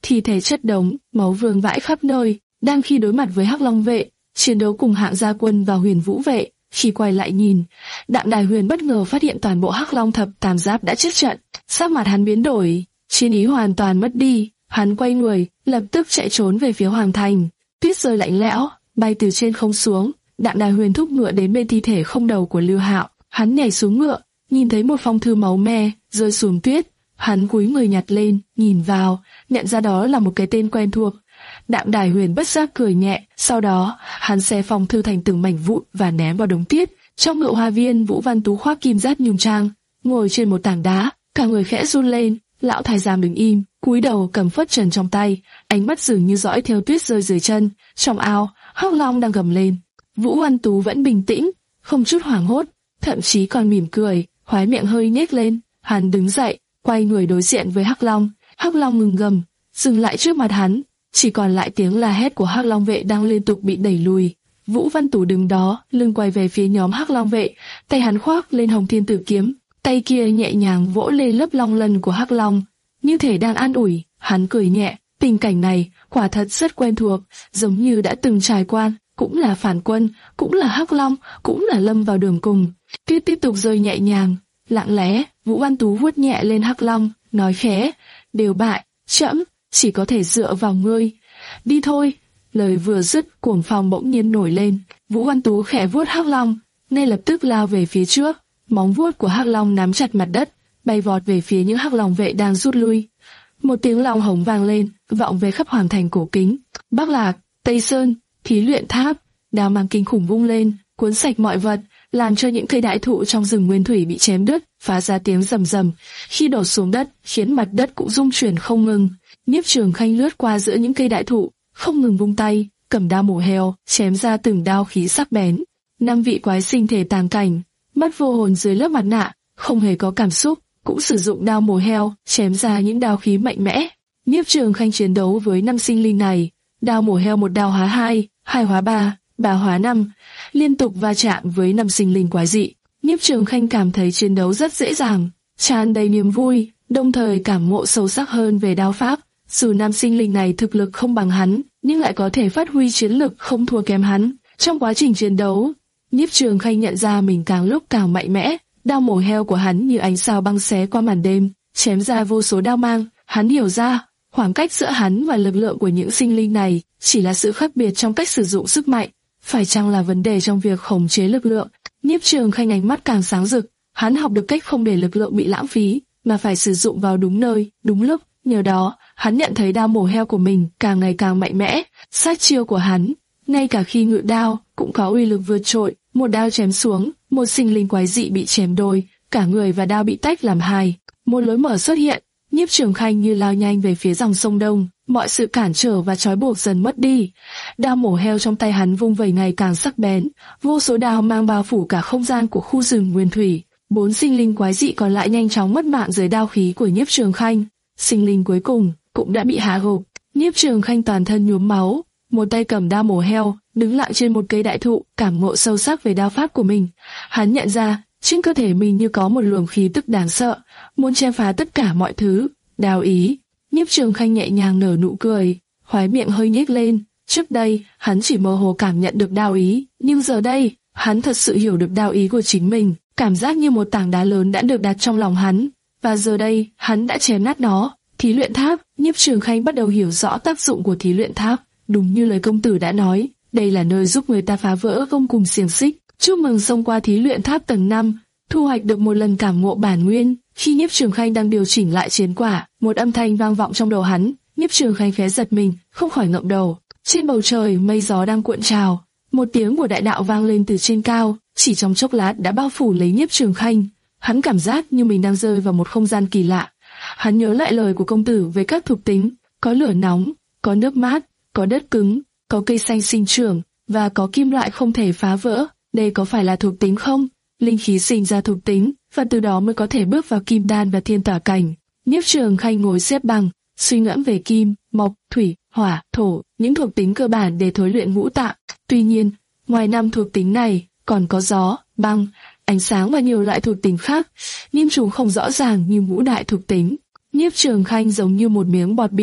thi thể chất đống, máu vương vãi khắp nơi. Đang khi đối mặt với Hắc Long vệ, chiến đấu cùng Hạng Gia Quân và Huyền Vũ vệ, khi quay lại nhìn, Đạm Đài Huyền bất ngờ phát hiện toàn bộ Hắc Long thập tam giáp đã chết trận. Sắc mặt hắn biến đổi, chiến ý hoàn toàn mất đi. Hắn quay người, lập tức chạy trốn về phía hoàng thành. Tuyết rơi lạnh lẽo, bay từ trên không xuống. Đạm Đài Huyền thúc ngựa đến bên thi thể không đầu của Lưu Hạo. Hắn nhảy xuống ngựa, nhìn thấy một phong thư máu me rơi xuống tuyết. Hắn cúi người nhặt lên, nhìn vào, nhận ra đó là một cái tên quen thuộc. Đạm Đài Huyền bất giác cười nhẹ, sau đó hắn xé phong thư thành từng mảnh vụn và ném vào đống tuyết. Trong ngự hoa viên, Vũ Văn Tú khoác kim giáp nhung trang, ngồi trên một tảng đá, cả người khẽ run lên. Lão thái giám đứng im, cúi đầu cầm phất trần trong tay, ánh mắt dường như dõi theo tuyết rơi dưới chân. Trong ao, Hắc Long đang gầm lên. Vũ Văn Tú vẫn bình tĩnh, không chút hoảng hốt, thậm chí còn mỉm cười, khóe miệng hơi nhếch lên. Hắn đứng dậy, quay người đối diện với Hắc Long. Hắc Long ngừng gầm, dừng lại trước mặt hắn, chỉ còn lại tiếng la hét của Hắc Long vệ đang liên tục bị đẩy lùi. Vũ Văn Tú đứng đó, lưng quay về phía nhóm Hắc Long vệ, tay hắn khoác lên Hồng Thiên Tử kiếm, tay kia nhẹ nhàng vỗ lên lớp long lân của Hắc Long, như thể đang an ủi. Hắn cười nhẹ, tình cảnh này quả thật rất quen thuộc, giống như đã từng trải qua, cũng là phản quân, cũng là Hắc Long, cũng là lâm vào đường cùng. Tuyết tiếp tục rơi nhẹ nhàng, lặng lẽ. Vũ Văn Tú vuốt nhẹ lên Hắc Long, nói khẽ, đều bại, trẫm chỉ có thể dựa vào ngươi. Đi thôi. Lời vừa dứt, cuồng phong bỗng nhiên nổi lên. Vũ Văn Tú khẽ vuốt Hắc Long, ngay lập tức lao về phía trước. Móng vuốt của Hắc Long nắm chặt mặt đất, bay vọt về phía những Hắc Long vệ đang rút lui. Một tiếng long hống vang lên, vọng về khắp hoàng thành cổ kính. Bắc Lạc, Tây Sơn, Thí Luyện Tháp, đao mang kinh khủng vung lên, cuốn sạch mọi vật, làm cho những cây đại thụ trong rừng nguyên thủy bị chém đứt, phá ra tiếng rầm rầm. Khi đổ xuống đất, khiến mặt đất cũng rung chuyển không ngừng. Nhiếp Trường Khanh lướt qua giữa những cây đại thụ, không ngừng vung tay, cầm đao mổ heo, chém ra từng đao khí sắc bén. Năm vị quái sinh thể tàng cảnh, mắt vô hồn dưới lớp mặt nạ, không hề có cảm xúc, cũng sử dụng đao mổ heo, chém ra những đao khí mạnh mẽ. Nhiếp Trường Khanh chiến đấu với năm sinh linh này, đao mổ heo một đao hóa hai, hai hóa ba, ba hóa năm, liên tục va chạm với năm sinh linh quái dị. Nhiếp Trường Khanh cảm thấy chiến đấu rất dễ dàng, tràn đầy niềm vui, đồng thời cảm ngộ sâu sắc hơn về đao pháp. Dù nam sinh linh này thực lực không bằng hắn, nhưng lại có thể phát huy chiến lực không thua kém hắn. Trong quá trình chiến đấu, Nhiếp Trường Khanh nhận ra mình càng lúc càng mạnh mẽ. Đao mổ heo của hắn như ánh sao băng xé qua màn đêm, chém ra vô số đao mang. Hắn hiểu ra, khoảng cách giữa hắn và lực lượng của những sinh linh này chỉ là sự khác biệt trong cách sử dụng sức mạnh, phải chăng là vấn đề trong việc khống chế lực lượng. Nhiếp Trường Khanh ánh mắt càng sáng rực, hắn học được cách không để lực lượng bị lãng phí, mà phải sử dụng vào đúng nơi, đúng lúc. Nhờ đó, hắn nhận thấy đao mổ heo của mình càng ngày càng mạnh mẽ. Sát chiêu của hắn, ngay cả khi ngự đao, cũng có uy lực vượt trội. Một đao chém xuống, một sinh linh quái dị bị chém đôi, cả người và đao bị tách làm hai. Một lối mở xuất hiện, Nhiếp Trường Khanh như lao nhanh về phía dòng sông Đông, mọi sự cản trở và trói buộc dần mất đi. Đao mổ heo trong tay hắn vung vẩy ngày càng sắc bén, vô số đao mang bao phủ cả không gian của khu rừng nguyên thủy. Bốn sinh linh quái dị còn lại nhanh chóng mất mạng dưới đao khí của Nhiếp Trường Khanh. Sinh linh cuối cùng cũng đã bị hạ gục. Nhiếp Trường Khanh toàn thân nhuốm máu, một tay cầm đao mổ heo, đứng lặng trên một cây đại thụ, cảm ngộ sâu sắc về đao pháp của mình. Hắn nhận ra, trên cơ thể mình như có một luồng khí tức đáng sợ, muốn chém phá tất cả mọi thứ. Đao ý. Nhiếp Trường Khanh nhẹ nhàng nở nụ cười, khóe miệng hơi nhếch lên. Trước đây, hắn chỉ mơ hồ cảm nhận được đao ý, nhưng giờ đây, hắn thật sự hiểu được đao ý của chính mình. Cảm giác như một tảng đá lớn đã được đặt trong lòng hắn, và giờ đây, hắn đã chém nát nó. Thí Luyện Tháp. Nhiếp Trường Khanh bắt đầu hiểu rõ tác dụng của Thí Luyện Tháp. Đúng như lời công tử đã nói, đây là nơi giúp người ta phá vỡ gông cùm xiềng xích. Chúc mừng xông qua Thí Luyện Tháp tầng năm, thu hoạch được một lần cảm ngộ bản nguyên. Khi Nhiếp Trường Khanh đang điều chỉnh lại chiến quả, một âm thanh vang vọng trong đầu hắn. Nhiếp Trường Khanh khẽ giật mình, không khỏi ngậm đầu. Trên bầu trời mây gió đang cuộn trào, một tiếng của đại đạo vang lên từ trên cao, chỉ trong chốc lát đã bao phủ lấy Nhiếp Trường Khanh. Hắn cảm giác như mình đang rơi vào một không gian kỳ lạ. Hắn nhớ lại lời của công tử về các thuộc tính, có lửa nóng, có nước mát, có đất cứng, có cây xanh sinh trưởng, và có kim loại không thể phá vỡ. Đây có phải là thuộc tính không? Linh khí sinh ra thuộc tính, và từ đó mới có thể bước vào kim đan và thiên tỏa cảnh. Nhiếp Trường Khanh ngồi xếp bằng, suy ngẫm về kim, mộc, thủy, hỏa, thổ, những thuộc tính cơ bản để thối luyện ngũ tạng. Tuy nhiên, ngoài năm thuộc tính này, còn có gió, băng, ánh sáng và nhiều loại thuộc tính khác, nhưng chúng không rõ ràng như ngũ đại thuộc tính. Nhiếp Trường Khanh giống như một miếng bọt biển,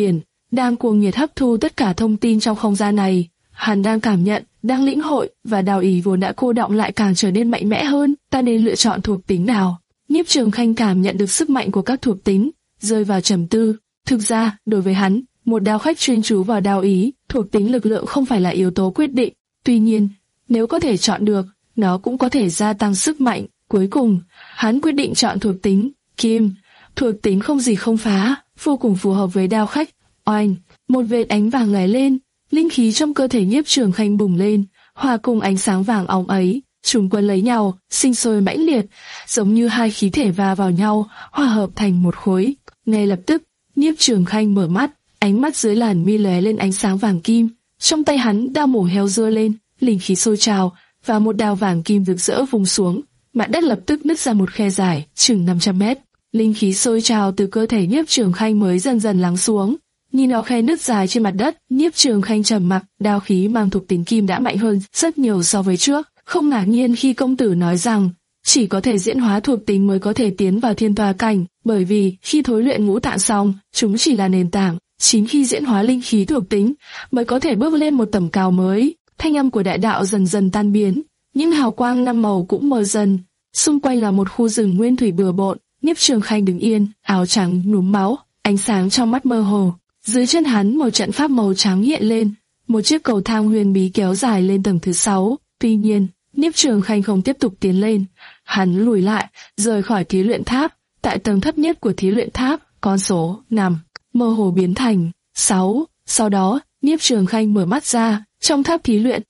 đang cuồng nhiệt hấp thu tất cả thông tin trong không gian này. Hắn đang cảm nhận, đang lĩnh hội, và Đào Ý vốn đã cô đọng lại càng trở nên mạnh mẽ hơn. Ta nên lựa chọn thuộc tính nào? Nhiếp Trường Khanh cảm nhận được sức mạnh của các thuộc tính, rơi vào trầm tư. Thực ra, đối với hắn, một đao khách chuyên chú vào Đao Ý, thuộc tính lực lượng không phải là yếu tố quyết định. Tuy nhiên, nếu có thể chọn được, nó cũng có thể gia tăng sức mạnh. Cuối cùng, hắn quyết định chọn thuộc tính Kim. Thuộc tính không gì không phá, vô cùng phù hợp với đao khách. Oanh, một vệt ánh vàng lóe lên, linh khí trong cơ thể Nhiếp Trường Khanh bùng lên, hòa cùng ánh sáng vàng óng ấy, chúng quấn lấy nhau, sinh sôi mãnh liệt, giống như hai khí thể va vào nhau, hòa hợp thành một khối. Ngay lập tức, Nhiếp Trường Khanh mở mắt, ánh mắt dưới làn mi lóe lên ánh sáng vàng kim. Trong tay hắn đao mổ heo giơ lên, linh khí sôi trào, và một đao vàng kim rực rỡ vung xuống. Mặt đất lập tức nứt ra một khe dài, chừng năm trăm mét. Linh khí sôi trào từ cơ thể Nhiếp Trường Khanh mới dần dần lắng xuống. Nhìn nó khe nứt dài trên mặt đất, Nhiếp Trường Khanh trầm mặc. Đao khí mang thuộc tính kim đã mạnh hơn rất nhiều so với trước. Không ngạc nhiên khi công tử nói rằng chỉ có thể diễn hóa thuộc tính mới có thể tiến vào thiên tòa cảnh, bởi vì khi thối luyện ngũ tạng xong, chúng chỉ là nền tảng. Chính khi diễn hóa linh khí thuộc tính mới có thể bước lên một tầm cao mới. Thanh âm của đại đạo dần dần tan biến, những hào quang năm màu cũng mờ dần. Xung quanh là một khu rừng nguyên thủy bừa bộn. Nhiếp Trường Khanh đứng yên, áo trắng núm máu, ánh sáng trong mắt mơ hồ. Dưới chân hắn một trận pháp màu trắng hiện lên, một chiếc cầu thang huyền bí kéo dài lên tầng thứ sáu. Tuy nhiên, Nhiếp Trường Khanh không tiếp tục tiến lên, hắn lùi lại, rời khỏi thí luyện tháp. Tại tầng thấp nhất của thí luyện tháp, con số năm mơ hồ biến thành sáu. Sau đó, Nhiếp Trường Khanh mở mắt ra, trong tháp thí luyện.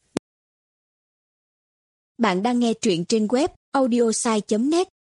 Bạn đang nghe truyện trên web audiosai chấm net.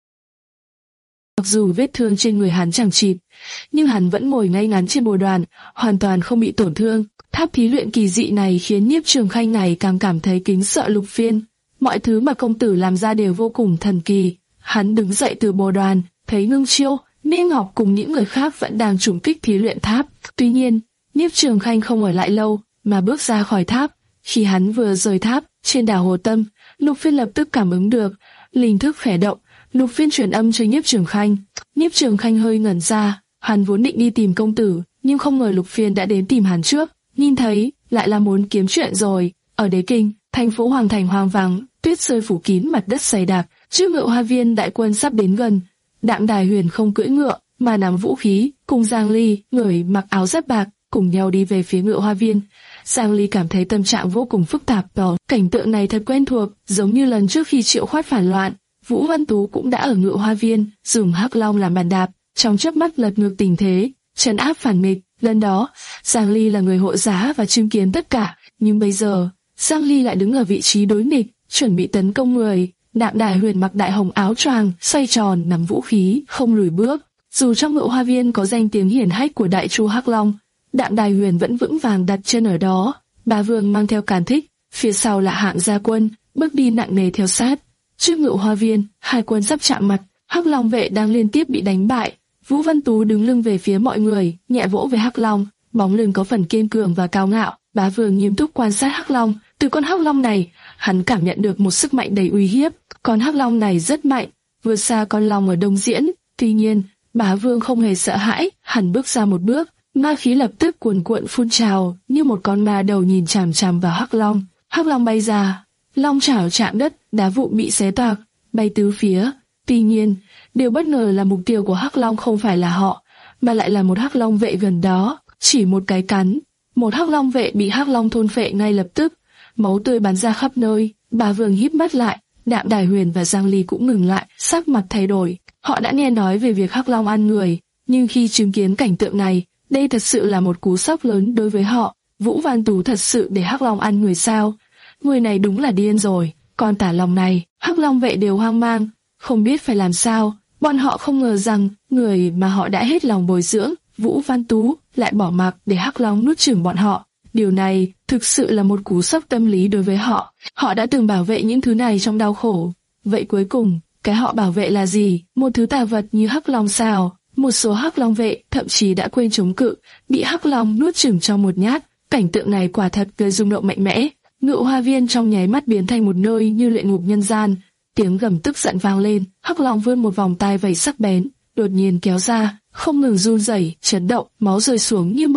Mặc dù vết thương trên người hắn chẳng chịt, nhưng hắn vẫn ngồi ngay ngắn trên bồ đoàn, hoàn toàn không bị tổn thương. Tháp thí luyện kỳ dị này khiến Nhiếp Trường Khanh ngày càng cảm thấy kính sợ Lục Phiên. Mọi thứ mà công tử làm ra đều vô cùng thần kỳ. Hắn đứng dậy từ bồ đoàn, thấy Ngưng Chiêu, Mỹ Ngọc cùng những người khác vẫn đang trùng kích thí luyện tháp. Tuy nhiên, Nhiếp Trường Khanh không ở lại lâu, mà bước ra khỏi tháp. Khi hắn vừa rời tháp, trên đảo Hồ Tâm, Lục Phiên lập tức cảm ứng được linh thức khẽ động. Lục Phiên truyền âm cho Nhiếp Trường Khanh. Nhiếp Trường Khanh hơi ngẩn ra, hắn vốn định đi tìm công tử, nhưng không ngờ Lục Phiên đã đến tìm hắn trước. Nhìn thấy, lại là muốn kiếm chuyện rồi. Ở Đế Kinh, thành phố Hoàng Thành hoang vắng, tuyết rơi phủ kín mặt đất dày đặc. Trước Ngự Hoa Viên đại quân sắp đến gần. Đạm Đài Huyền không cưỡi ngựa, mà nắm vũ khí, cùng Giang Ly, người mặc áo giáp bạc, cùng nhau đi về phía Ngự Hoa Viên. Giang Ly cảm thấy tâm trạng vô cùng phức tạp. Đó, cảnh tượng này thật quen thuộc, giống như lần trước khi Triệu Khoát phản loạn, Vũ Văn Tú cũng đã ở Ngự Hoa Viên, dùng Hắc Long làm bàn đạp, trong chớp mắt lật ngược tình thế, trấn áp phản nghịch. Lần đó, Giang Ly là người hộ giá và chứng kiến tất cả, nhưng bây giờ, Giang Ly lại đứng ở vị trí đối nghịch, chuẩn bị tấn công người. Đạm Đài Huyền mặc đại hồng áo choàng, xoay tròn nắm vũ khí, không lùi bước. Dù trong Ngự Hoa Viên có danh tiếng hiển hách của Đại Chu Hắc Long, Đạm Đài Huyền vẫn vững vàng đặt chân ở đó. Bá Vương mang theo càn thích, phía sau là Hạng Gia Quân, bước đi nặng nề theo sát. Trước Ngự Hoa Viên, hai quân sắp chạm mặt, Hắc Long vệ đang liên tiếp bị đánh bại. Vũ Văn Tú đứng lưng về phía mọi người, nhẹ vỗ về Hắc Long, bóng lưng có phần kiên cường và cao ngạo. Bá Vương nghiêm túc quan sát Hắc Long, từ con Hắc Long này, hắn cảm nhận được một sức mạnh đầy uy hiếp. Con Hắc Long này rất mạnh, vượt xa con long ở Đông Diễn. Tuy nhiên, Bá Vương không hề sợ hãi, hắn bước ra một bước, ma khí lập tức cuồn cuộn phun trào, như một con ma đầu nhìn chằm chằm vào Hắc Long. Hắc Long bay ra, long chảo chạm đất, đá vụn bị xé toạc, bay tứ phía. Tuy nhiên, điều bất ngờ là mục tiêu của Hắc Long không phải là họ, mà lại là một Hắc Long vệ gần đó. Chỉ một cái cắn, một Hắc Long vệ bị Hắc Long thôn phệ ngay lập tức, máu tươi bắn ra khắp nơi. Bá Vương híp mắt lại, Đạm Đài Huyền và Giang Ly cũng ngừng lại, sắc mặt thay đổi. Họ đã nghe nói về việc Hắc Long ăn người, nhưng khi chứng kiến cảnh tượng này, đây thật sự là một cú sốc lớn đối với họ. Vũ Văn Tú thật sự để Hắc Long ăn người sao? Người này đúng là điên rồi. Còn Tả Long này, Hắc Long vệ đều hoang mang, không biết phải làm sao. Bọn họ không ngờ rằng người mà họ đã hết lòng bồi dưỡng, Vũ Văn Tú, lại bỏ mặc để Hắc Long nuốt chửng bọn họ. Điều này thực sự là một cú sốc tâm lý đối với họ. Họ đã từng bảo vệ những thứ này trong đau khổ. Vậy cuối cùng, cái họ bảo vệ là gì? Một thứ tà vật như Hắc Long sao? Một số Hắc Long vệ thậm chí đã quên chống cự, bị Hắc Long nuốt chửng trong một nhát. Cảnh tượng này quả thật gây rung động mạnh mẽ. Ngự Hoa Viên trong nháy mắt biến thành một nơi như luyện ngục nhân gian. Tiếng gầm tức giận vang lên, Hắc Long vươn một vòng tai vảy sắc bén, đột nhiên kéo ra, không ngừng run rẩy, chấn động, máu rơi xuống như mưa.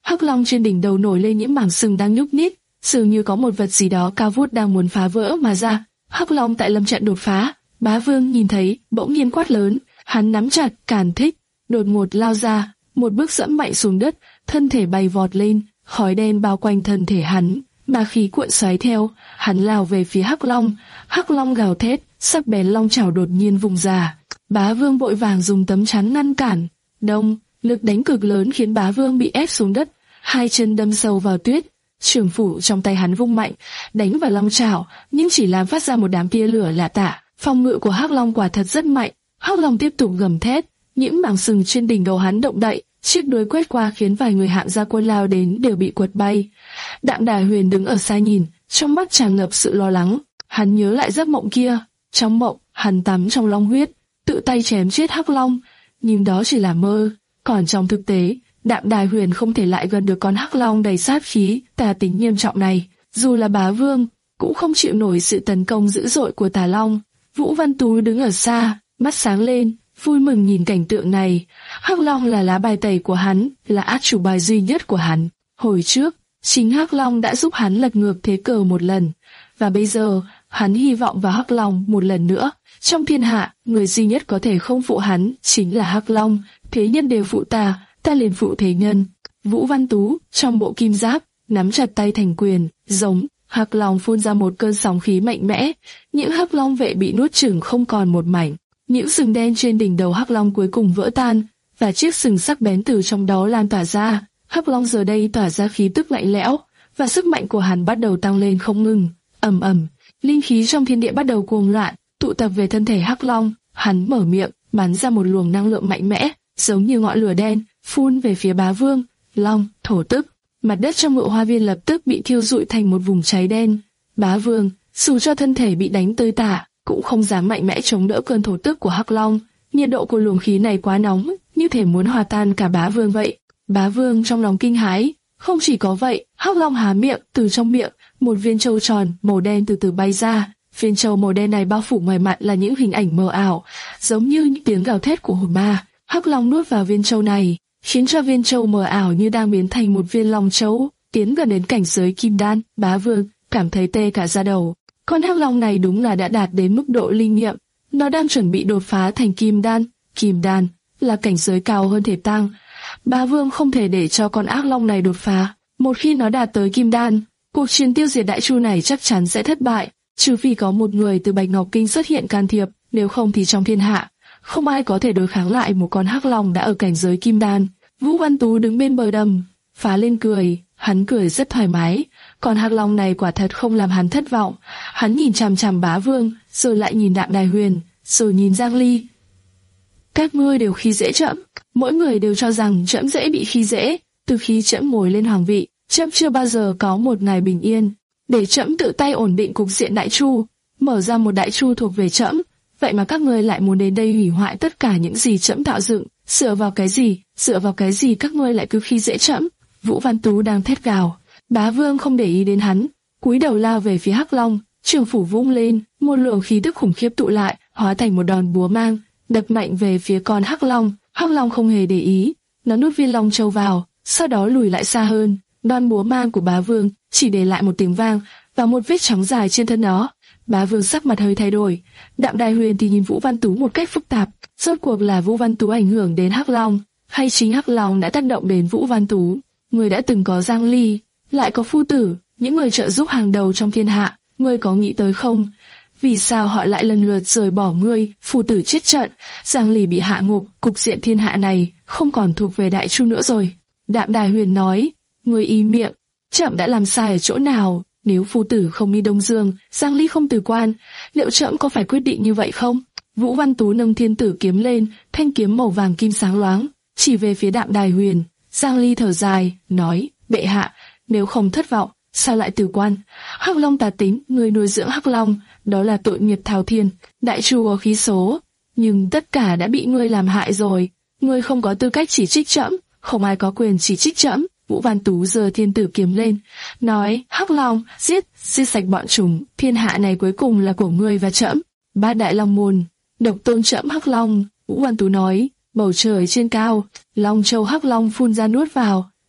Hắc long trên đỉnh đầu nổi lên những mảng sừng đang nhúc nhích, dường như có một vật gì đó cao vút đang muốn phá vỡ mà ra. Hắc long tại lâm trận đột phá, Bá Vương nhìn thấy, bỗng nhiên quát lớn, hắn nắm chặt càn thích, đột ngột lao ra, một bước dẫm mạnh xuống đất, thân thể bay vọt lên, khói đen bao quanh thân thể hắn, ma khí cuộn xoáy theo, hắn lao về phía Hắc long. Hắc long gào thét, sắc bén long chảo đột nhiên vùng ra. Bá Vương vội vàng dùng tấm chắn ngăn cản. Đông, lực đánh cực lớn khiến Bá Vương bị ép xuống đất, hai chân đâm sâu vào tuyết. Trường phủ trong tay hắn vung mạnh, đánh vào long chảo, nhưng chỉ làm phát ra một đám tia lửa lạ tả. Phòng ngự của Hắc long quả thật rất mạnh. Hắc long tiếp tục gầm thét, những mảng sừng trên đỉnh đầu hắn động đậy, chiếc đuôi quét qua khiến vài người hạng gia quân lao đến đều bị quật bay. Đạm Đài Huyền đứng ở xa nhìn, trong mắt tràn ngập sự lo lắng. Hắn nhớ lại giấc mộng kia, trong mộng hắn tắm trong long huyết, tự tay chém chết Hắc long, nhưng đó chỉ là mơ. Còn trong thực tế, Đạm Đài Huyền không thể lại gần được con Hắc long đầy sát khí, tà tính nghiêm trọng này. Dù là Bá Vương, cũng không chịu nổi sự tấn công dữ dội của Tà Long. Vũ Văn Tú đứng ở xa, mắt sáng lên, vui mừng nhìn cảnh tượng này. Hắc long là lá bài tẩy của hắn, là át chủ bài duy nhất của hắn. Hồi trước, chính Hắc long đã giúp hắn lật ngược thế cờ một lần, và bây giờ hắn hy vọng vào Hắc long một lần nữa. Trong thiên hạ, người duy nhất có thể không phụ hắn chính là Hắc long. Thế nhân đều phụ ta, ta liền phụ thế nhân. Vũ Văn Tú trong bộ kim giáp nắm chặt tay thành quyền, giống Hắc long phun ra một cơn sóng khí mạnh mẽ. Những Hắc long vệ bị nuốt chửng không còn một mảnh. Những sừng đen trên đỉnh đầu Hắc long cuối cùng vỡ tan, và chiếc sừng sắc bén từ trong đó lan tỏa ra. Hắc long giờ đây tỏa ra khí tức lạnh lẽo, và sức mạnh của hắn bắt đầu tăng lên không ngừng. Ầm ầm, linh khí trong thiên địa bắt đầu cuồng loạn, tụ tập về thân thể Hắc long. Hắn mở miệng, bắn ra một luồng năng lượng mạnh mẽ, giống như ngọn lửa đen, phun về phía Bá Vương. Long, thổ tức. Mặt đất trong Ngự Hoa Viên lập tức bị thiêu rụi thành một vùng cháy đen. Bá Vương, dù cho thân thể bị đánh tơi tả, cũng không dám mạnh mẽ chống đỡ cơn thổ tức của Hắc long. Nhiệt độ của luồng khí này quá nóng, như thể muốn hòa tan cả Bá Vương vậy. Bá Vương trong lòng kinh hãi. Không chỉ có vậy, Hắc long há miệng, từ trong miệng, một viên châu tròn màu đen từ từ bay ra. Viên châu màu đen này bao phủ ngoài mặt là những hình ảnh mờ ảo, giống như những tiếng gào thét của hồn ma. Hắc long nuốt vào viên châu này, khiến cho viên châu mờ ảo như đang biến thành một viên long châu, tiến gần đến cảnh giới kim đan. Bá Vương cảm thấy tê cả da đầu. Con Hắc long này đúng là đã đạt đến mức độ linh nghiệm, nó đang chuẩn bị đột phá thành kim đan. Kim đan là cảnh giới cao hơn thể tăng. Bá Vương không thể để cho con ác long này đột phá. Một khi nó đạt tới kim đan, cuộc chiến tiêu diệt Đại Chu này chắc chắn sẽ thất bại, trừ phi có một người từ Bạch Ngọc Kinh xuất hiện can thiệp. Nếu không thì trong thiên hạ không ai có thể đối kháng lại một con Hắc long đã ở cảnh giới kim đan. Vũ Văn Tú đứng bên bờ đầm, phá lên cười. Hắn cười rất thoải mái. Con Hắc long này quả thật không làm hắn thất vọng. Hắn nhìn chằm chằm Bá Vương, rồi lại nhìn Đạm Đài Huyền, rồi nhìn Giang Ly. Các ngươi đều khi dễ trẫm, mỗi người đều cho rằng trẫm dễ bị khi dễ. Từ khi trẫm ngồi lên hoàng vị, trẫm chưa bao giờ có một ngày bình yên. Để trẫm tự tay ổn định cục diện Đại Chu, mở ra một Đại Chu thuộc về trẫm. Vậy mà các ngươi lại muốn đến đây hủy hoại tất cả những gì trẫm tạo dựng. Dựa vào cái gì? Dựa vào cái gì các ngươi lại cứ khi dễ trẫm? Vũ Văn Tú đang thét gào. Bá Vương không để ý đến hắn, cúi đầu lao về phía Hắc long. Trường phủ vung lên, một lượng khí tức khủng khiếp tụ lại, hóa thành một đòn búa mang, đập mạnh về phía con Hắc long. Hắc long không hề để ý, nó nuốt viên long châu vào, sau đó lùi lại xa hơn. Đòn búa mang của Bá Vương chỉ để lại một tiếng vang và một vết chóng dài trên thân nó. Bá Vương sắc mặt hơi thay đổi. Đạm Đài Huyền thì nhìn Vũ Văn Tú một cách phức tạp. Rốt cuộc là Vũ Văn Tú ảnh hưởng đến Hắc long, hay chính Hắc long đã tác động đến Vũ Văn Tú? Người đã từng có Giang Ly, lại có Phu Tử, những người trợ giúp hàng đầu trong thiên hạ. Ngươi có nghĩ tới không? Vì sao họ lại lần lượt rời bỏ ngươi? Phu Tử chết trận, Giang Ly bị hạ ngục, cục diện thiên hạ này không còn thuộc về Đại Chu nữa rồi. Đạm Đài Huyền nói, ngươi im miệng. Trẫm đã làm sai ở chỗ nào? Nếu Phu Tử không đi Đông Dương, Giang Ly không từ quan, liệu trẫm có phải quyết định như vậy không? Vũ Văn Tú nâng thiên tử kiếm lên, thanh kiếm màu vàng kim sáng loáng, chỉ về phía Đạm Đài Huyền. Giang Ly thở dài, nói, bệ hạ, nếu không thất vọng, sao lại từ quan? Hắc long tà tính, người nuôi dưỡng Hắc long, đó là tội nghiệp thao thiên. Đại Chu có khí số, nhưng tất cả đã bị ngươi làm hại rồi. Ngươi không có tư cách chỉ trích trẫm, không ai có quyền chỉ trích trẫm. Vũ Văn Tú giơ thiên tử kiếm lên, nói, Hắc long, giết, giết sạch bọn chúng, thiên hạ này cuối cùng là của ngươi và trẫm. Bát đại long môn, độc tôn trẫm Hắc long. Vũ Văn Tú nói, bầu trời trên cao, long châu Hắc long phun ra nuốt vào,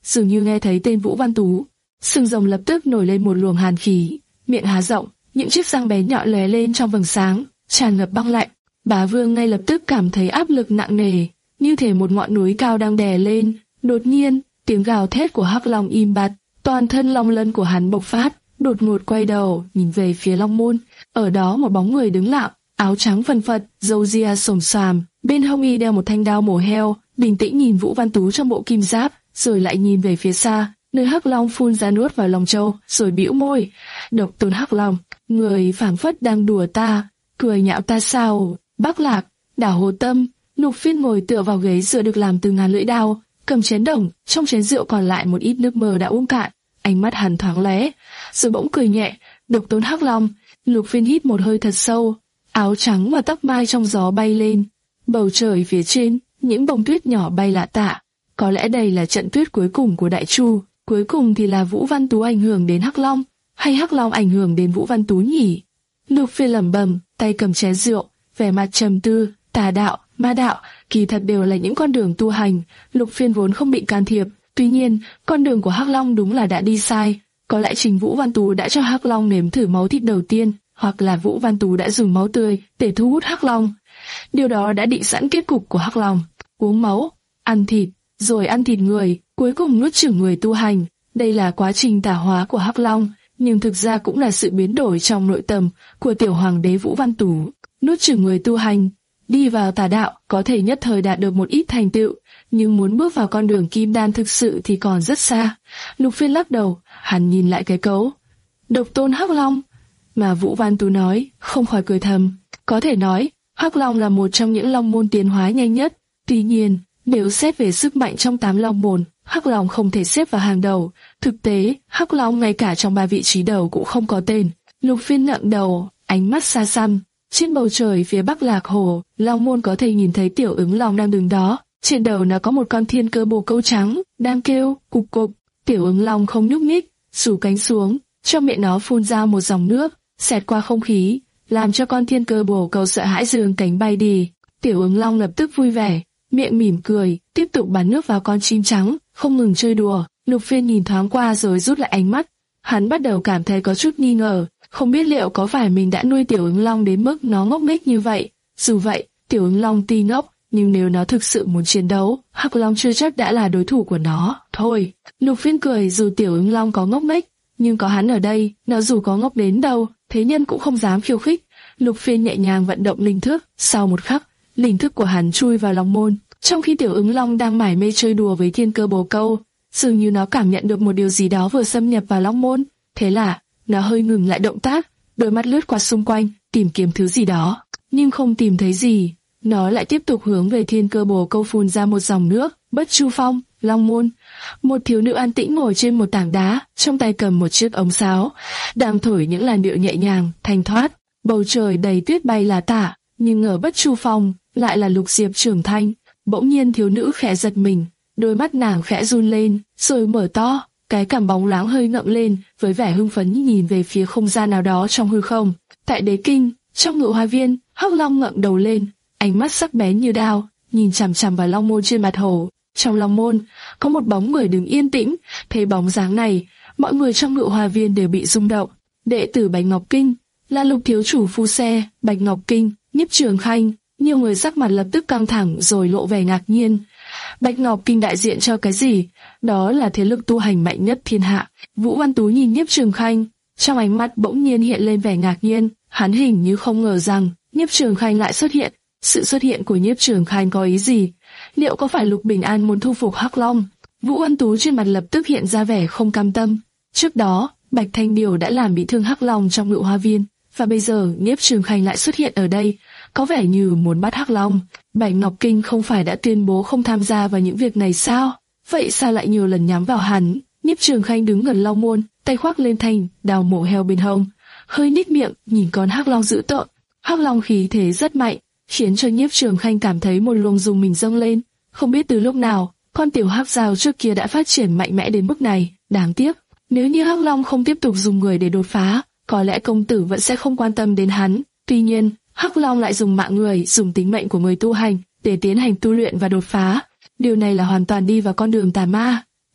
dường như nghe thấy tên Vũ Văn Tú. Sừng rồng lập tức nổi lên một luồng hàn khí, miệng há rộng, những chiếc răng bén nhọn lóe lên trong vầng sáng, tràn ngập băng lạnh. Bá Vương ngay lập tức cảm thấy áp lực nặng nề, như thể một ngọn núi cao đang đè lên. Đột nhiên, tiếng gào thét của Hắc Long im bặt, toàn thân long lân của hắn bộc phát, đột ngột quay đầu, nhìn về phía Long Môn. Ở đó một bóng người đứng lặng, áo trắng phần phật, râu ria xồm xoàm, bên hông y đeo một thanh đao mổ heo, bình tĩnh nhìn Vũ Văn Tú trong bộ kim giáp, rồi lại nhìn về phía xa, nơi Hắc Long phun ra nuốt vào lòng châu, rồi bĩu môi. Độc Tôn Hắc Long, người phảng phất đang đùa ta, cười nhạo ta sao? Bắc Lạc, Đảo Hồ Tâm. Lục Phiên ngồi tựa vào ghế dựa được làm từ ngàn lưỡi đao, cầm chén đồng, trong chén rượu còn lại một ít nước mờ đã uống cạn, ánh mắt hắn thoáng lóe, rồi bỗng cười nhẹ. Độc Tôn Hắc Long. Lục Phiên hít một hơi thật sâu, áo trắng và tóc mai trong gió bay lên, bầu trời phía trên, những bông tuyết nhỏ bay lạ tả. Có lẽ đây là trận tuyết cuối cùng của Đại Chu, cuối cùng thì là Vũ Văn Tú ảnh hưởng đến Hắc Long, hay Hắc Long ảnh hưởng đến Vũ Văn Tú nhỉ? Lục Phiên lẩm bẩm, tay cầm chén rượu, vẻ mặt trầm tư. Tà đạo, ma đạo, kỳ thật đều là những con đường tu hành, Lục Phiên vốn không bị can thiệp. Tuy nhiên, con đường của Hắc Long đúng là đã đi sai. Có lẽ chính Vũ Văn Tú đã cho Hắc Long nếm thử máu thịt đầu tiên, hoặc là Vũ Văn Tú đã dùng máu tươi để thu hút Hắc Long. Điều đó đã định sẵn kết cục của Hắc Long: uống máu, ăn thịt, rồi ăn thịt người, cuối cùng nuốt chửng người tu hành. Đây là quá trình tà hóa của Hắc Long, nhưng thực ra cũng là sự biến đổi trong nội tâm của tiểu hoàng đế Vũ Văn Tú. Nuốt chửng người tu hành, đi vào tà đạo có thể nhất thời đạt được một ít thành tựu, nhưng muốn bước vào con đường kim đan thực sự thì còn rất xa. Lục Phiên lắc đầu, hắn nhìn lại cái cấu Độc Tôn Hắc Long mà Vũ Văn Tú nói, không khỏi cười thầm. Có thể nói, Hắc Long là một trong những long môn tiến hóa nhanh nhất. Tuy nhiên, nếu xét về sức mạnh trong tám long môn, Hắc Long không thể xếp vào hàng đầu. Thực tế, Hắc Long ngay cả trong ba vị trí đầu cũng không có tên. Lục Phiên ngẩng đầu, ánh mắt xa xăm. Trên bầu trời phía Bắc Lạc Hồ, Long môn có thể nhìn thấy Tiểu Ứng Long đang đứng đó. Trên đầu nó có một con thiên cơ bồ câu trắng, đang kêu, cục cục. Tiểu Ứng Long không nhúc nhích, xù cánh xuống, trong miệng nó phun ra một dòng nước, xẹt qua không khí, làm cho con thiên cơ bồ câu sợ hãi giương cánh bay đi. Tiểu Ứng Long lập tức vui vẻ, miệng mỉm cười, tiếp tục bắn nước vào con chim trắng, không ngừng chơi đùa. Lục Phiên nhìn thoáng qua rồi rút lại ánh mắt. Hắn bắt đầu cảm thấy có chút nghi ngờ, không biết liệu có phải mình đã nuôi Tiểu Ứng Long đến mức nó ngốc nghếch như vậy. Dù vậy, Tiểu Ứng Long tuy ngốc, nhưng nếu nó thực sự muốn chiến đấu, Hắc Long chưa chắc đã là đối thủ của nó. Thôi, Lục Phiên cười, dù Tiểu Ứng Long có ngốc nghếch, nhưng có hắn ở đây, nó dù có ngốc đến đâu, thế nhân cũng không dám khiêu khích. Lục Phiên nhẹ nhàng vận động linh thức, sau một khắc, linh thức của hắn chui vào Long môn, trong khi Tiểu Ứng Long đang mải mê chơi đùa với thiên cơ bồ câu, dường như nó cảm nhận được một điều gì đó vừa xâm nhập vào Long môn. Thế là nó hơi ngừng lại động tác, đôi mắt lướt qua xung quanh, tìm kiếm thứ gì đó, nhưng không tìm thấy gì. Nó lại tiếp tục hướng về thiên cơ bồ câu phun ra một dòng nước. Bất Chu Phong, Long môn. Một thiếu nữ an tĩnh ngồi trên một tảng đá, trong tay cầm một chiếc ống sáo, đang thổi những làn điệu nhẹ nhàng, thanh thoát. Bầu trời đầy tuyết bay là tả, nhưng ở Bất Chu Phong lại là Lục Diệp trưởng thành. Bỗng nhiên thiếu nữ khẽ giật mình, đôi mắt nàng khẽ run lên, rồi mở to, cái cằm bóng loáng hơi ngậm lên, với vẻ hưng phấn nhìn về phía không gian nào đó trong hư không. Tại Đế Kinh, trong Ngự Hoa Viên, Hắc Long ngẩng đầu lên, ánh mắt sắc bén như đao, nhìn chằm chằm vào Long môn trên mặt hồ. Trong Long môn, có một bóng người đứng yên tĩnh, thấy bóng dáng này, mọi người trong Ngự Hoa Viên đều bị rung động. Đệ tử Bạch Ngọc Kinh, là Lục thiếu chủ phu xe, Bạch Ngọc Kinh, Nhiếp Trường Khanh, nhiều người sắc mặt lập tức căng thẳng rồi lộ vẻ ngạc nhiên. Bạch Ngọc Kinh đại diện cho cái gì? Đó là thế lực tu hành mạnh nhất thiên hạ. Vũ Văn Tú nhìn Nhiếp Trường Khanh, trong ánh mắt bỗng nhiên hiện lên vẻ ngạc nhiên, hắn hình như không ngờ rằng Nhiếp Trường Khanh lại xuất hiện. Sự xuất hiện của Nhiếp Trường Khanh có ý gì? Liệu có phải Lục Bình An muốn thu phục Hắc Long? Vũ Văn Tú trên mặt lập tức hiện ra vẻ không cam tâm. Trước đó, Bạch Thanh Điều đã làm bị thương Hắc Long trong Ngự Hoa Viên, và bây giờ Nhiếp Trường Khanh lại xuất hiện ở đây, có vẻ như muốn bắt Hắc Long. Bạch Ngọc Kinh không phải đã tuyên bố không tham gia vào những việc này sao? Vậy sao lại nhiều lần nhắm vào hắn? Nhiếp Trường Khanh đứng gần Long môn, tay khoác lên thanh đào mổ heo bên hông, hơi nhếch miệng nhìn con Hắc Long dữ tợn. Hắc Long khí thế rất mạnh, khiến cho Nhiếp Trường Khanh cảm thấy một luồng dùng mình dâng lên. Không biết từ lúc nào, con tiểu hắc dao trước kia đã phát triển mạnh mẽ đến mức này. Đáng tiếc, nếu như Hắc Long không tiếp tục dùng người để đột phá, có lẽ công tử vẫn sẽ không quan tâm đến hắn. Tuy nhiên, Hắc Long lại dùng mạng người, dùng tính mệnh của người tu hành để tiến hành tu luyện và đột phá. Điều này là hoàn toàn đi vào con đường tà ma.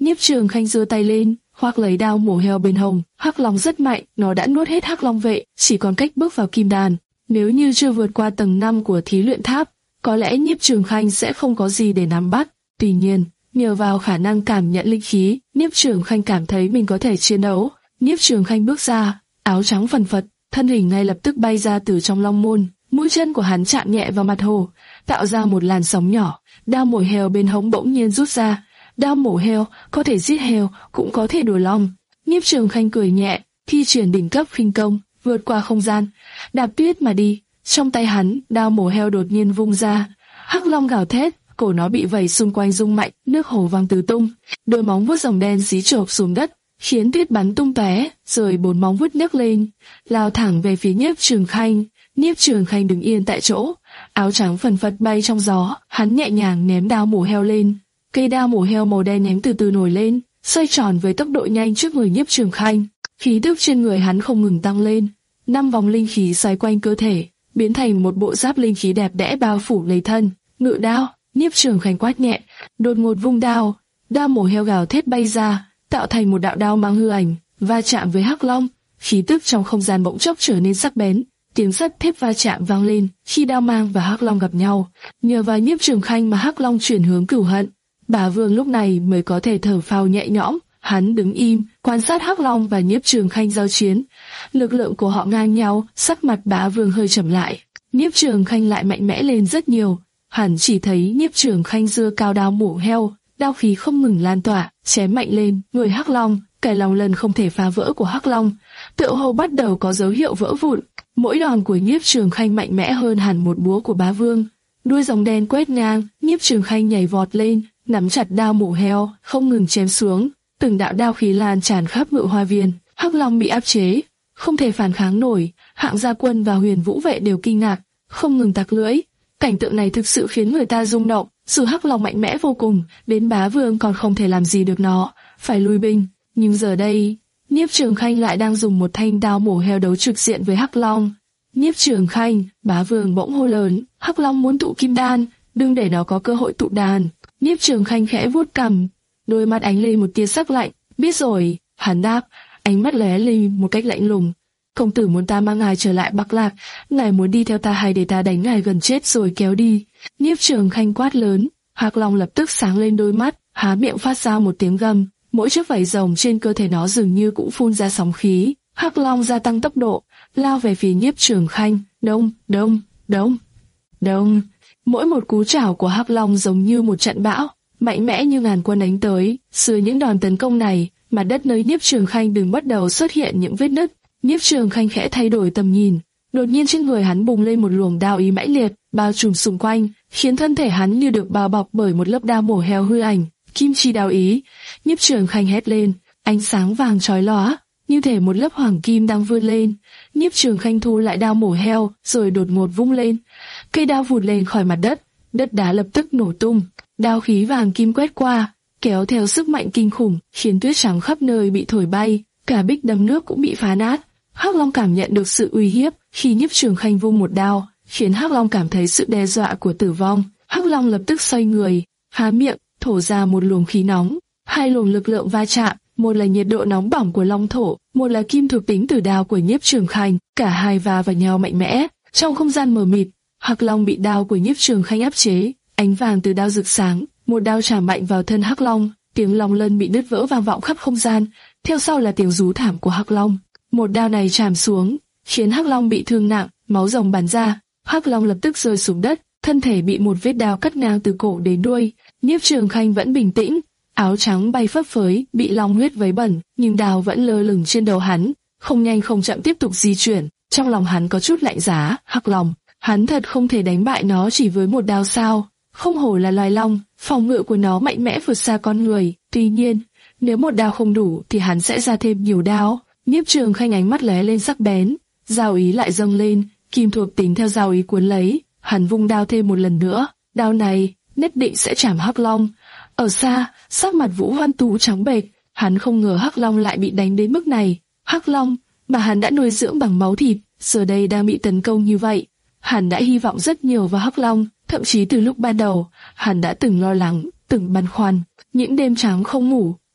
Nhiếp Trường Khanh giơ tay lên, khoác lấy đao mổ heo bên hông. Hắc Long rất mạnh, nó đã nuốt hết Hắc Long vệ, chỉ còn cách bước vào kim đan. Nếu như chưa vượt qua tầng năm của thí luyện tháp, có lẽ Nhiếp Trường Khanh sẽ không có gì để nắm bắt. Tuy nhiên, nhờ vào khả năng cảm nhận linh khí, Nhiếp Trường Khanh cảm thấy mình có thể chiến đấu. Nhiếp Trường Khanh bước ra, áo trắng phần phật, thân hình ngay lập tức bay ra từ trong long môn. Mũi chân của hắn chạm nhẹ vào mặt hồ, tạo ra một làn sóng nhỏ. Đao mổ heo bên hông bỗng nhiên rút ra. Đao mổ heo có thể giết heo, cũng có thể đuổi long. Nhiếp Trường Khanh cười nhẹ, thi triển đỉnh cấp khinh công, vượt qua không gian, đạp tuyết mà đi. Trong tay hắn, đao mổ heo đột nhiên vung ra. Hắc Long gào thét, cổ nó bị vẩy xung quanh rung mạnh, nước hồ văng tứ tung. Đôi móng vuốt rồng đen xí chộp xuống đất, khiến tuyết bắn tung tóe, rồi bốn móng vuốt nhấc lên, lao thẳng về phía Nhiếp Trường Khanh. Nhiếp Trường Khanh đứng yên tại chỗ, áo trắng phần phật bay trong gió, hắn nhẹ nhàng ném đao mổ heo lên. Cây đao mổ heo màu đen ném từ từ nổi lên, xoay tròn với tốc độ nhanh trước người Nhiếp Trường Khanh. Khí tức trên người hắn không ngừng tăng lên, năm vòng linh khí xoay quanh cơ thể, biến thành một bộ giáp linh khí đẹp đẽ bao phủ lấy thân. Ngự đao, Nhiếp Trường Khanh quát nhẹ, đột ngột vung đao, đao mổ heo gào thét bay ra, tạo thành một đạo đao mang hư ảnh, va chạm với Hắc Long. Khí tức trong không gian bỗng chốc trở nên sắc bén, tiếng sắt thép va chạm vang lên khi đao mang và Hắc Long gặp nhau. Nhờ vào Nhiếp Trường Khanh mà Hắc Long chuyển hướng cửu hận, Bá Vương lúc này mới có thể thở phào nhẹ nhõm. Hắn đứng im, quan sát Hắc Long và Nhiếp Trường Khanh giao chiến. Lực lượng của họ ngang nhau, sắc mặt Bá Vương hơi trầm lại. Nhiếp Trường Khanh lại mạnh mẽ lên rất nhiều. Hắn chỉ thấy Nhiếp Trường Khanh giơ cao đao mổ heo, đao khí không ngừng lan tỏa, chém mạnh lên người Hắc Long. Cái lòng lần không thể phá vỡ của Hắc Long tựa hồ bắt đầu có dấu hiệu vỡ vụn. Mỗi đòn của Nhiếp Trường Khanh mạnh mẽ hơn hẳn một búa của Bá Vương. Đuôi rồng đen quét ngang, Nhiếp Trường Khanh nhảy vọt lên, nắm chặt đao mổ heo, không ngừng chém xuống. Từng đạo đao khí lan tràn khắp ngự hoa viên. Hắc Long bị áp chế, không thể phản kháng nổi. Hạng Gia Quân và Huyền Vũ vệ đều kinh ngạc, không ngừng tặc lưỡi. Cảnh tượng này thực sự khiến người ta rung động. Dù Hắc Long mạnh mẽ vô cùng, đến Bá Vương còn không thể làm gì được nó, phải lui binh. Nhưng giờ đây, Nhiếp Trường Khanh lại đang dùng một thanh đao mổ heo đấu trực diện với Hắc Long. Nhiếp Trường Khanh, Bá Vương bỗng hô lớn, Hắc Long muốn tụ kim đan, đừng để nó có cơ hội tụ đàn. Nhiếp Trường Khanh khẽ vuốt cằm, đôi mắt ánh lên một tia sắc lạnh. Biết rồi, hắn đáp, ánh mắt lóe lên một cách lạnh lùng. Công tử muốn ta mang ngài trở lại Bắc Lạc, ngài muốn đi theo ta hay để ta đánh ngài gần chết rồi kéo đi? Nhiếp Trường Khanh quát lớn. Hắc Long lập tức sáng lên đôi mắt, há miệng phát ra một tiếng gầm. Mỗi chiếc vảy rồng trên cơ thể nó dường như cũng phun ra sóng khí. Hắc Long gia tăng tốc độ, lao về phía Nhiếp Trường Khanh. Đông, đông, đông, đông. Mỗi một cú chảo của Hắc Long giống như một trận bão, mạnh mẽ như ngàn quân đánh tới. Dưới những đòn tấn công này, mặt đất nơi Nhiếp Trường Khanh đừng bắt đầu xuất hiện những vết nứt. Nhiếp Trường Khanh khẽ thay đổi tầm nhìn, đột nhiên trên người hắn bùng lên một luồng đao ý mãnh liệt, bao trùm xung quanh, khiến thân thể hắn như được bao bọc bởi một lớp đao mổ heo hư ảnh. Kim chi đao ý. Nhiếp Trường Khanh hét lên, ánh sáng vàng chói lóa, như thể một lớp hoàng kim đang vươn lên. Nhiếp Trường Khanh thu lại đao mổ heo, rồi đột ngột vung lên. Cây đao vụt lên khỏi mặt đất, đất đá lập tức nổ tung. Đao khí vàng kim quét qua, kéo theo sức mạnh kinh khủng, khiến tuyết trắng khắp nơi bị thổi bay, cả bích đầm nước cũng bị phá nát. Hắc Long cảm nhận được sự uy hiếp khi Nhiếp Trường Khanh vung một đao, khiến Hắc Long cảm thấy sự đe dọa của tử vong. Hắc Long lập tức xoay người, há miệng, thổ ra một luồng khí nóng. Hai luồng lực lượng va chạm, một là nhiệt độ nóng bỏng của long thổ, một là kim thuộc tính từ đao của Nhiếp Trường Khanh. Cả hai va vào nhau mạnh mẽ. Trong không gian mờ mịt, Hắc Long bị đao của Nhiếp Trường Khanh áp chế. Ánh vàng từ đao rực sáng, một đao chạm mạnh vào thân Hắc Long, tiếng long lân bị nứt vỡ vang vọng khắp không gian. Theo sau là tiếng rú thảm của Hắc Long. Một đao này chạm xuống, khiến Hắc Long bị thương nặng, máu rồng bắn ra. Hắc Long lập tức rơi xuống đất, thân thể bị một vết đao cắt ngang từ cổ đến đuôi. Nhiếp Trường Khanh vẫn bình tĩnh, áo trắng bay phấp phới, bị long huyết vấy bẩn, nhưng đao vẫn lơ lửng trên đầu hắn, không nhanh không chậm tiếp tục di chuyển. Trong lòng hắn có chút lạnh giá. Hắc Long, hắn thật không thể đánh bại nó chỉ với một đao sao? Không hổ là loài long, phòng ngự của nó mạnh mẽ vượt xa con người. Tuy nhiên, nếu một đao không đủ thì hắn sẽ ra thêm nhiều đao. Nhiếp Trường Khanh ánh mắt lóe lên sắc bén, giao ý lại dâng lên, kim thuộc tính theo giao ý cuốn lấy. Hắn vung đao thêm một lần nữa, đao này nhất định sẽ chạm Hắc Long. Ở xa, sắc mặt Vũ Văn Tú trắng bệch, hắn không ngờ Hắc Long lại bị đánh đến mức này. Hắc Long mà hắn đã nuôi dưỡng bằng máu thịt, giờ đây đang bị tấn công như vậy. Hắn đã hy vọng rất nhiều vào Hắc Long, thậm chí từ lúc ban đầu, hắn đã từng lo lắng, từng băn khoăn. Những đêm trắng không ngủ,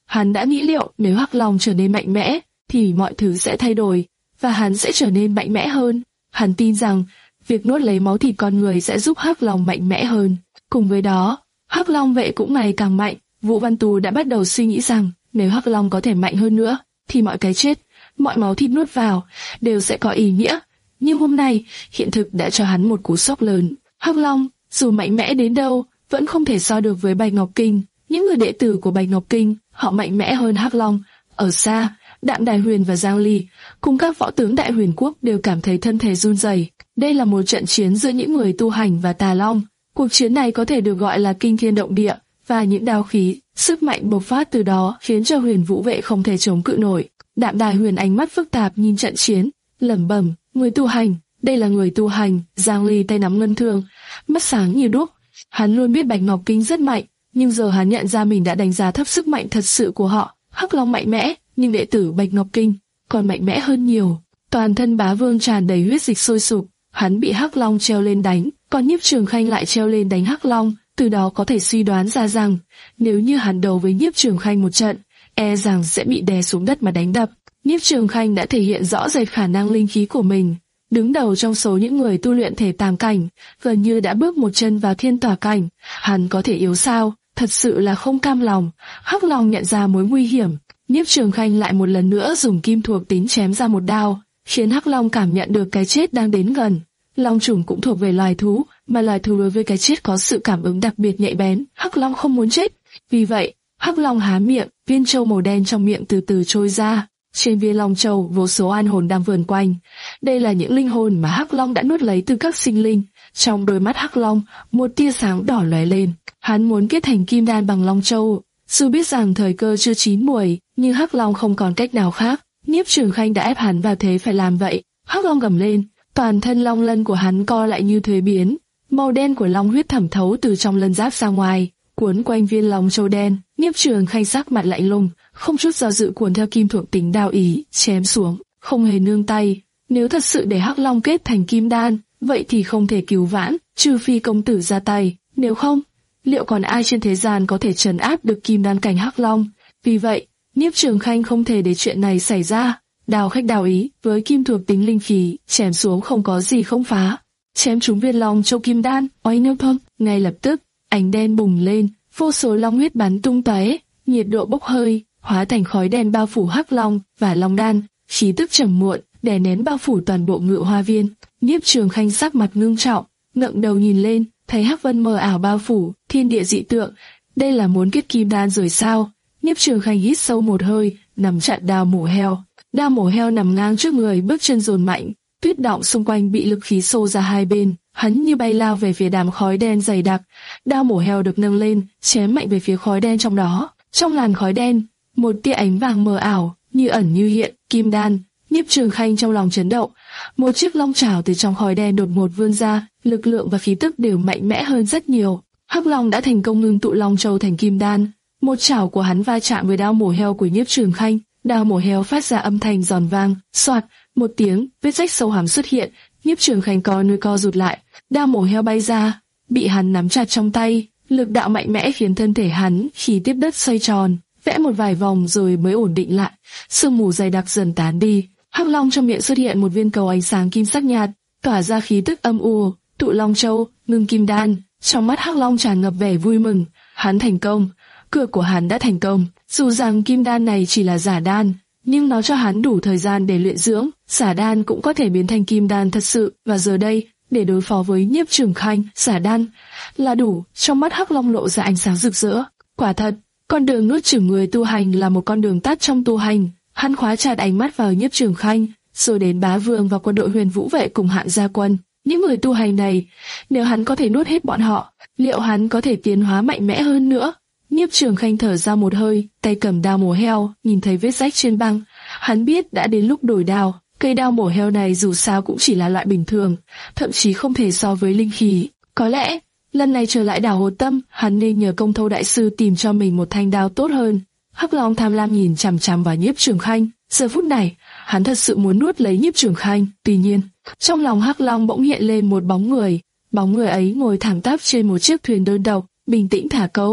Hắn đã nghĩ liệu nếu Hắc Long trở nên mạnh mẽ, thì mọi thứ sẽ thay đổi, và hắn sẽ trở nên mạnh mẽ hơn. Hắn tin rằng, việc nuốt lấy máu thịt con người sẽ giúp Hắc Long mạnh mẽ hơn. Cùng với đó, Hắc Long vệ cũng ngày càng mạnh. Vũ Văn Tú đã bắt đầu suy nghĩ rằng, nếu Hắc Long có thể mạnh hơn nữa, thì mọi cái chết, mọi máu thịt nuốt vào, đều sẽ có ý nghĩa. Nhưng hôm nay, hiện thực đã cho hắn một cú sốc lớn. Hắc Long, dù mạnh mẽ đến đâu, vẫn không thể so được với Bạch Ngọc Kinh. Những người đệ tử của Bạch Ngọc Kinh, họ mạnh mẽ hơn Hắc Long. Ở xa, Đạm Đài Huyền và Giang Ly, cùng các võ tướng Đại Huyền Quốc đều cảm thấy thân thể run rẩy. Đây là một trận chiến giữa những người tu hành và Tà Long. Cuộc chiến này có thể được gọi là kinh thiên động địa, và những đao khí, sức mạnh bộc phát từ đó khiến cho Huyền Vũ vệ không thể chống cự nổi. Đạm Đài Huyền ánh mắt phức tạp nhìn trận chiến, lẩm bẩm, người tu hành, đây là người tu hành. Giang Ly tay nắm ngân thương, mắt sáng như đuốc. Hắn luôn biết Bạch Ngọc Kinh rất mạnh, nhưng giờ hắn nhận ra mình đã đánh giá thấp sức mạnh thật sự của họ. Hắc Long mạnh mẽ, nhưng đệ tử Bạch Ngọc Kinh còn mạnh mẽ hơn nhiều. Toàn thân Bá Vương tràn đầy huyết dịch sôi sục, hắn bị Hắc Long treo lên đánh, còn Nhiếp Trường Khanh lại treo lên đánh Hắc Long. Từ đó có thể suy đoán ra rằng, nếu như hắn đấu với Nhiếp Trường Khanh một trận, e rằng sẽ bị đè xuống đất mà đánh đập. Nhiếp Trường Khanh đã thể hiện rõ rệt khả năng linh khí của mình, đứng đầu trong số những người tu luyện thể tàm cảnh, gần như đã bước một chân vào thiên tỏa cảnh. Hắn có thể yếu sao? Thật sự là không cam lòng. Hắc Long nhận ra mối nguy hiểm, Nhiếp Trường Khanh lại một lần nữa dùng kim thuộc tính chém ra một đao, khiến Hắc Long cảm nhận được cái chết đang đến gần. Long trùng cũng thuộc về loài thú, mà loài thú đối với cái chết có sự cảm ứng đặc biệt nhạy bén. Hắc Long không muốn chết, vì vậy Hắc Long há miệng, viên châu màu đen trong miệng từ từ trôi ra. Trên viên long châu vô số an hồn đang vờn quanh. Đây là những linh hồn mà Hắc Long đã nuốt lấy từ các sinh linh. Trong đôi mắt Hắc Long, một tia sáng đỏ lóe lên. Hắn muốn kết thành kim đan bằng long châu. Dù biết rằng thời cơ chưa chín muồi, nhưng Hắc Long không còn cách nào khác. Nhiếp Trường Khanh đã ép hắn vào thế phải làm vậy. Hắc Long gầm lên, toàn thân long lân của hắn co lại như thuế biến. Màu đen của long huyết thẩm thấu từ trong lân giáp ra ngoài, cuốn quanh viên long châu đen. Nhiếp Trường Khanh sắc mặt lạnh lùng, không chút do dự cuốn theo kim thuộc tính đao ý, chém xuống, không hề nương tay. Nếu thật sự để Hắc Long kết thành kim đan, vậy thì không thể cứu vãn, trừ phi công tử ra tay. Nếu không, liệu còn ai trên thế gian có thể trấn áp được kim đan cảnh Hắc Long? Vì vậy, Nhiếp Trường Khanh không thể để chuyện này xảy ra. Đao khách đao ý với kim thuộc tính linh khí, chém xuống không có gì không phá. Chém trúng viên long châu kim đan, oanh nêu thơm, ngay lập tức, ánh đen bùng lên, vô số long huyết bắn tung tóe, nhiệt độ bốc hơi, hóa thành khói đen bao phủ Hắc Long và long đan, khí tức trầm muộn, đè nén bao phủ toàn bộ Ngự Hoa Viên. Nhiếp Trường Khanh sắc mặt ngưng trọng, ngẩng đầu nhìn lên, thấy hắc vân mờ ảo bao phủ, thiên địa dị tượng. Đây là muốn kết kim đan rồi sao? Nhiếp Trường Khanh hít sâu một hơi, nắm chặt đao mổ heo. Đao mổ heo nằm ngang trước người, bước chân dồn mạnh, tuyết động xung quanh bị lực khí xô ra hai bên. Hắn như bay lao về phía đám khói đen dày đặc. Đao mổ heo được nâng lên, chém mạnh về phía khói đen trong đó. Trong làn khói đen, một tia ánh vàng mờ ảo, như ẩn như hiện, kim đan. Nhiếp Trường Khanh trong lòng chấn động. Một chiếc long chảo từ trong khói đen đột ngột vươn ra, lực lượng và khí tức đều mạnh mẽ hơn rất nhiều. Hắc Long đã thành công ngưng tụ long châu thành kim đan. Một chảo của hắn va chạm với đao mổ heo của Nhiếp Trường Khanh, đao mổ heo phát ra âm thanh giòn vang, xoạt, một tiếng, vết rách sâu hàm xuất hiện. Nhiếp Trường Khanh co nuôi co rụt lại, đao mổ heo bay ra, bị hắn nắm chặt trong tay. Lực đạo mạnh mẽ khiến thân thể hắn khi tiếp đất xoay tròn, vẽ một vài vòng rồi mới ổn định lại. Sương mù dày đặc dần tán đi. Hắc Long trong miệng xuất hiện một viên cầu ánh sáng kim sắc nhạt, tỏa ra khí tức âm u, tụ long châu, ngưng kim đan. Trong mắt Hắc Long tràn ngập vẻ vui mừng, hắn thành công, cược của hắn đã thành công. Dù rằng kim đan này chỉ là giả đan, nhưng nó cho hắn đủ thời gian để luyện dưỡng, giả đan cũng có thể biến thành kim đan thật sự, và giờ đây, để đối phó với Nhiếp Trường Khanh, giả đan là đủ. Trong mắt Hắc Long lộ ra ánh sáng rực rỡ. Quả thật, con đường nuốt chửng người tu hành là một con đường tắt trong tu hành. Hắn khóa chặt ánh mắt vào Nhiếp Trường Khanh, rồi đến Bá Vương và quân đội Huyền Vũ vệ cùng Hạn Gia Quân. Những người tu hành này, nếu hắn có thể nuốt hết bọn họ, liệu hắn có thể tiến hóa mạnh mẽ hơn nữa? Nhiếp Trường Khanh thở ra một hơi, tay cầm đao mổ heo, nhìn thấy vết rách trên băng, hắn biết đã đến lúc đổi đao. Cây đao mổ heo này dù sao cũng chỉ là loại bình thường, thậm chí không thể so với linh khí. Có lẽ lần này trở lại đảo Hồ Tâm, hắn nên nhờ Công Thâu đại sư tìm cho mình một thanh đao tốt hơn. Hắc Long tham lam nhìn chằm chằm vào Nhiếp Trường Khanh. Giờ phút này, hắn thật sự muốn nuốt lấy Nhiếp Trường Khanh. Tuy nhiên, trong lòng Hắc Long bỗng hiện lên một bóng người. Bóng người ấy ngồi thẳng tắp trên một chiếc thuyền đơn độc, bình tĩnh thả câu.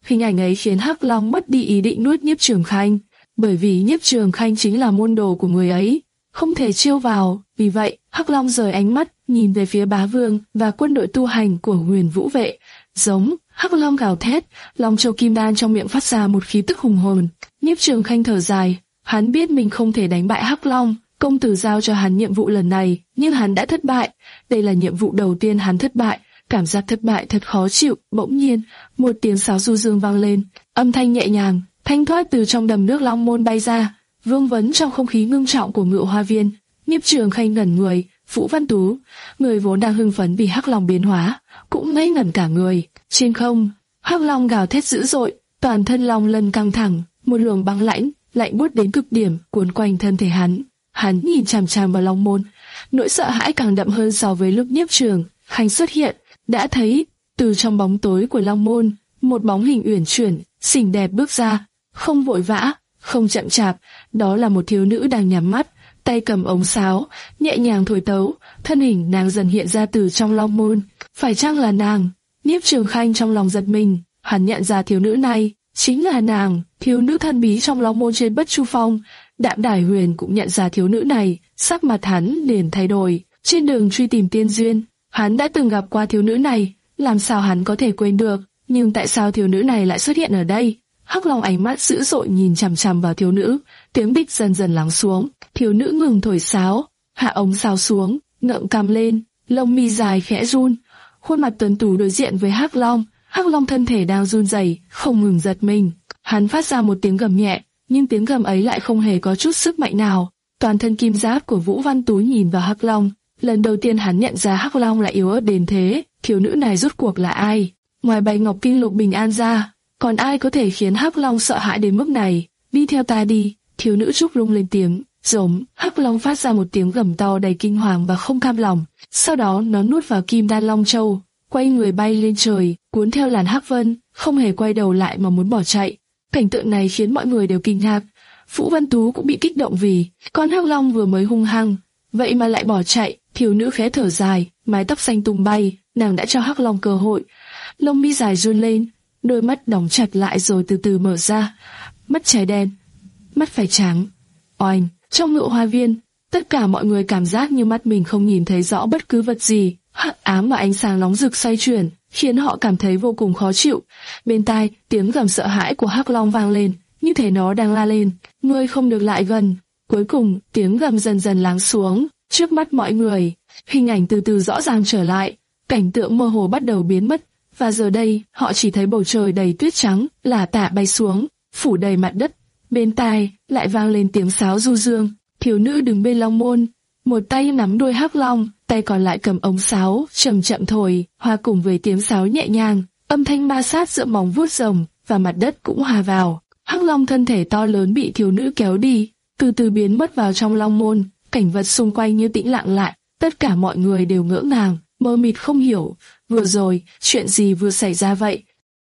Hình ảnh ấy khiến Hắc Long mất đi ý định nuốt Nhiếp Trường Khanh, bởi vì Nhiếp Trường Khanh chính là môn đồ của người ấy, không thể chiêu vào. Vì vậy, Hắc Long rời ánh mắt, nhìn về phía bá vương và quân đội tu hành của Huyền Vũ vệ. Giống, Hắc Long gào thét, Long Châu Kim Đan trong miệng phát ra một khí tức hùng hồn. Nhiếp Trường Khanh thở dài, hắn biết mình không thể đánh bại Hắc Long. Công tử giao cho hắn nhiệm vụ lần này, nhưng hắn đã thất bại. Đây là nhiệm vụ đầu tiên hắn thất bại. Cảm giác thất bại thật khó chịu. Bỗng nhiên, một tiếng sáo du dương vang lên, âm thanh nhẹ nhàng, thanh thoát từ trong đầm nước Long Môn bay ra, vương vấn trong không khí ngưng trọng của Ngự Hoa Viên. Nhiếp Trường Khanh ngẩn người, Vũ Văn Tú, người vốn đang hưng phấn vì Hắc Long biến hóa, cũng ngây ngẩn cả người. Trên không, Hắc Long gào thét dữ dội, toàn thân long lân căng thẳng, một luồng băng lãnh, lạnh buốt đến cực điểm cuốn quanh thân thể hắn. Hắn nhìn chằm chằm vào Long Môn, nỗi sợ hãi càng đậm hơn so với lúc Nhiếp Trường Khanh xuất hiện. Đã thấy từ trong bóng tối của Long Môn, một bóng hình uyển chuyển, xinh đẹp bước ra, không vội vã, không chậm chạp. Đó là một thiếu nữ đang nhắm mắt, tay cầm ống sáo, nhẹ nhàng thổi tấu. Thân hình nàng dần hiện ra từ trong Long Môn. Phải chăng là nàng? Nhiếp Trường Khanh trong lòng giật mình, hắn nhận ra thiếu nữ này chính là nàng, thiếu nữ thân bí trong Long Môn trên Bất Chu Phong. Đạm Đài Huyền cũng nhận ra thiếu nữ này, sắc mặt hắn liền thay đổi. Trên đường truy tìm tiên duyên, hắn đã từng gặp qua thiếu nữ này, làm sao hắn có thể quên được? Nhưng tại sao thiếu nữ này lại xuất hiện ở đây? Hắc Long ánh mắt dữ dội nhìn chằm chằm vào thiếu nữ, tiếng bịch dần dần lắng xuống. Thiếu nữ ngừng thổi sáo, hạ ống sáo xuống, ngậm cằm lên, lông mi dài khẽ run, khuôn mặt tuấn tú đối diện với Hắc Long. Hắc Long thân thể đang run rẩy, không ngừng giật mình. Hắn phát ra một tiếng gầm nhẹ, nhưng tiếng gầm ấy lại không hề có chút sức mạnh nào. Toàn thân kim giáp của Vũ Văn Tú nhìn vào Hắc Long, lần đầu tiên hắn nhận ra Hắc Long lại yếu ớt đến thế. Thiếu nữ này rốt cuộc là ai? Ngoài Bạch Ngọc Kinh Lục Bình An ra, còn ai có thể khiến Hắc Long sợ hãi đến mức này? Đi theo ta đi, thiếu nữ trúc lung lên tiếng. Giống, Hắc Long phát ra một tiếng gầm to đầy kinh hoàng và không cam lòng. Sau đó nó nuốt vào Kim Đan Long Châu, quay người bay lên trời, cuốn theo làn hắc vân, không hề quay đầu lại mà muốn bỏ chạy. Cảnh tượng này khiến mọi người đều kinh ngạc. Vũ Văn Tú cũng bị kích động vì con Hắc Long vừa mới hung hăng, vậy mà lại bỏ chạy. Thiếu nữ khẽ thở dài, mái tóc xanh tung bay, nàng đã cho Hắc Long cơ hội. Lông mi dài run lên, đôi mắt đóng chặt lại rồi từ từ mở ra. Mắt trái đen, mắt phải trắng. Oanh, trong Ngự Hoa Viên, tất cả mọi người cảm giác như mắt mình không nhìn thấy rõ bất cứ vật gì. Hắc ám và ánh sáng nóng rực xoay chuyển, khiến họ cảm thấy vô cùng khó chịu. Bên tai, tiếng gầm sợ hãi của Hắc Long vang lên, như thể nó đang la lên, ngươi không được lại gần. Cuối cùng, tiếng gầm dần dần lắng xuống. Trước mắt mọi người, hình ảnh từ từ rõ ràng trở lại, cảnh tượng mơ hồ bắt đầu biến mất, và giờ đây, họ chỉ thấy bầu trời đầy tuyết trắng, lả tả bay xuống, phủ đầy mặt đất. Bên tai, lại vang lên tiếng sáo du dương. Thiếu nữ đứng bên Long Môn, một tay nắm đuôi Hắc Long, tay còn lại cầm ống sáo, chậm chậm thổi, hòa cùng với tiếng sáo nhẹ nhàng, âm thanh ma sát giữa móng vuốt rồng và mặt đất cũng hòa vào. Hắc Long thân thể to lớn bị thiếu nữ kéo đi, từ từ biến mất vào trong Long Môn. Cảnh vật xung quanh như tĩnh lặng lại, tất cả mọi người đều ngỡ ngàng, mơ mịt không hiểu, vừa rồi, chuyện gì vừa xảy ra vậy?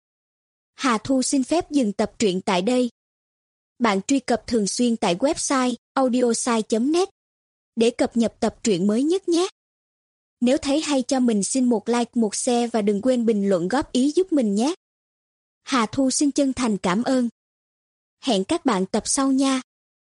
Hà Thu xin phép dừng tập truyện tại đây. Bạn truy cập thường xuyên tại website audiosai chấm net để cập nhật tập truyện mới nhất nhé. Nếu thấy hay cho mình xin một like, một share và đừng quên bình luận góp ý giúp mình nhé. Hà Thu xin chân thành cảm ơn. Hẹn các bạn tập sau nha.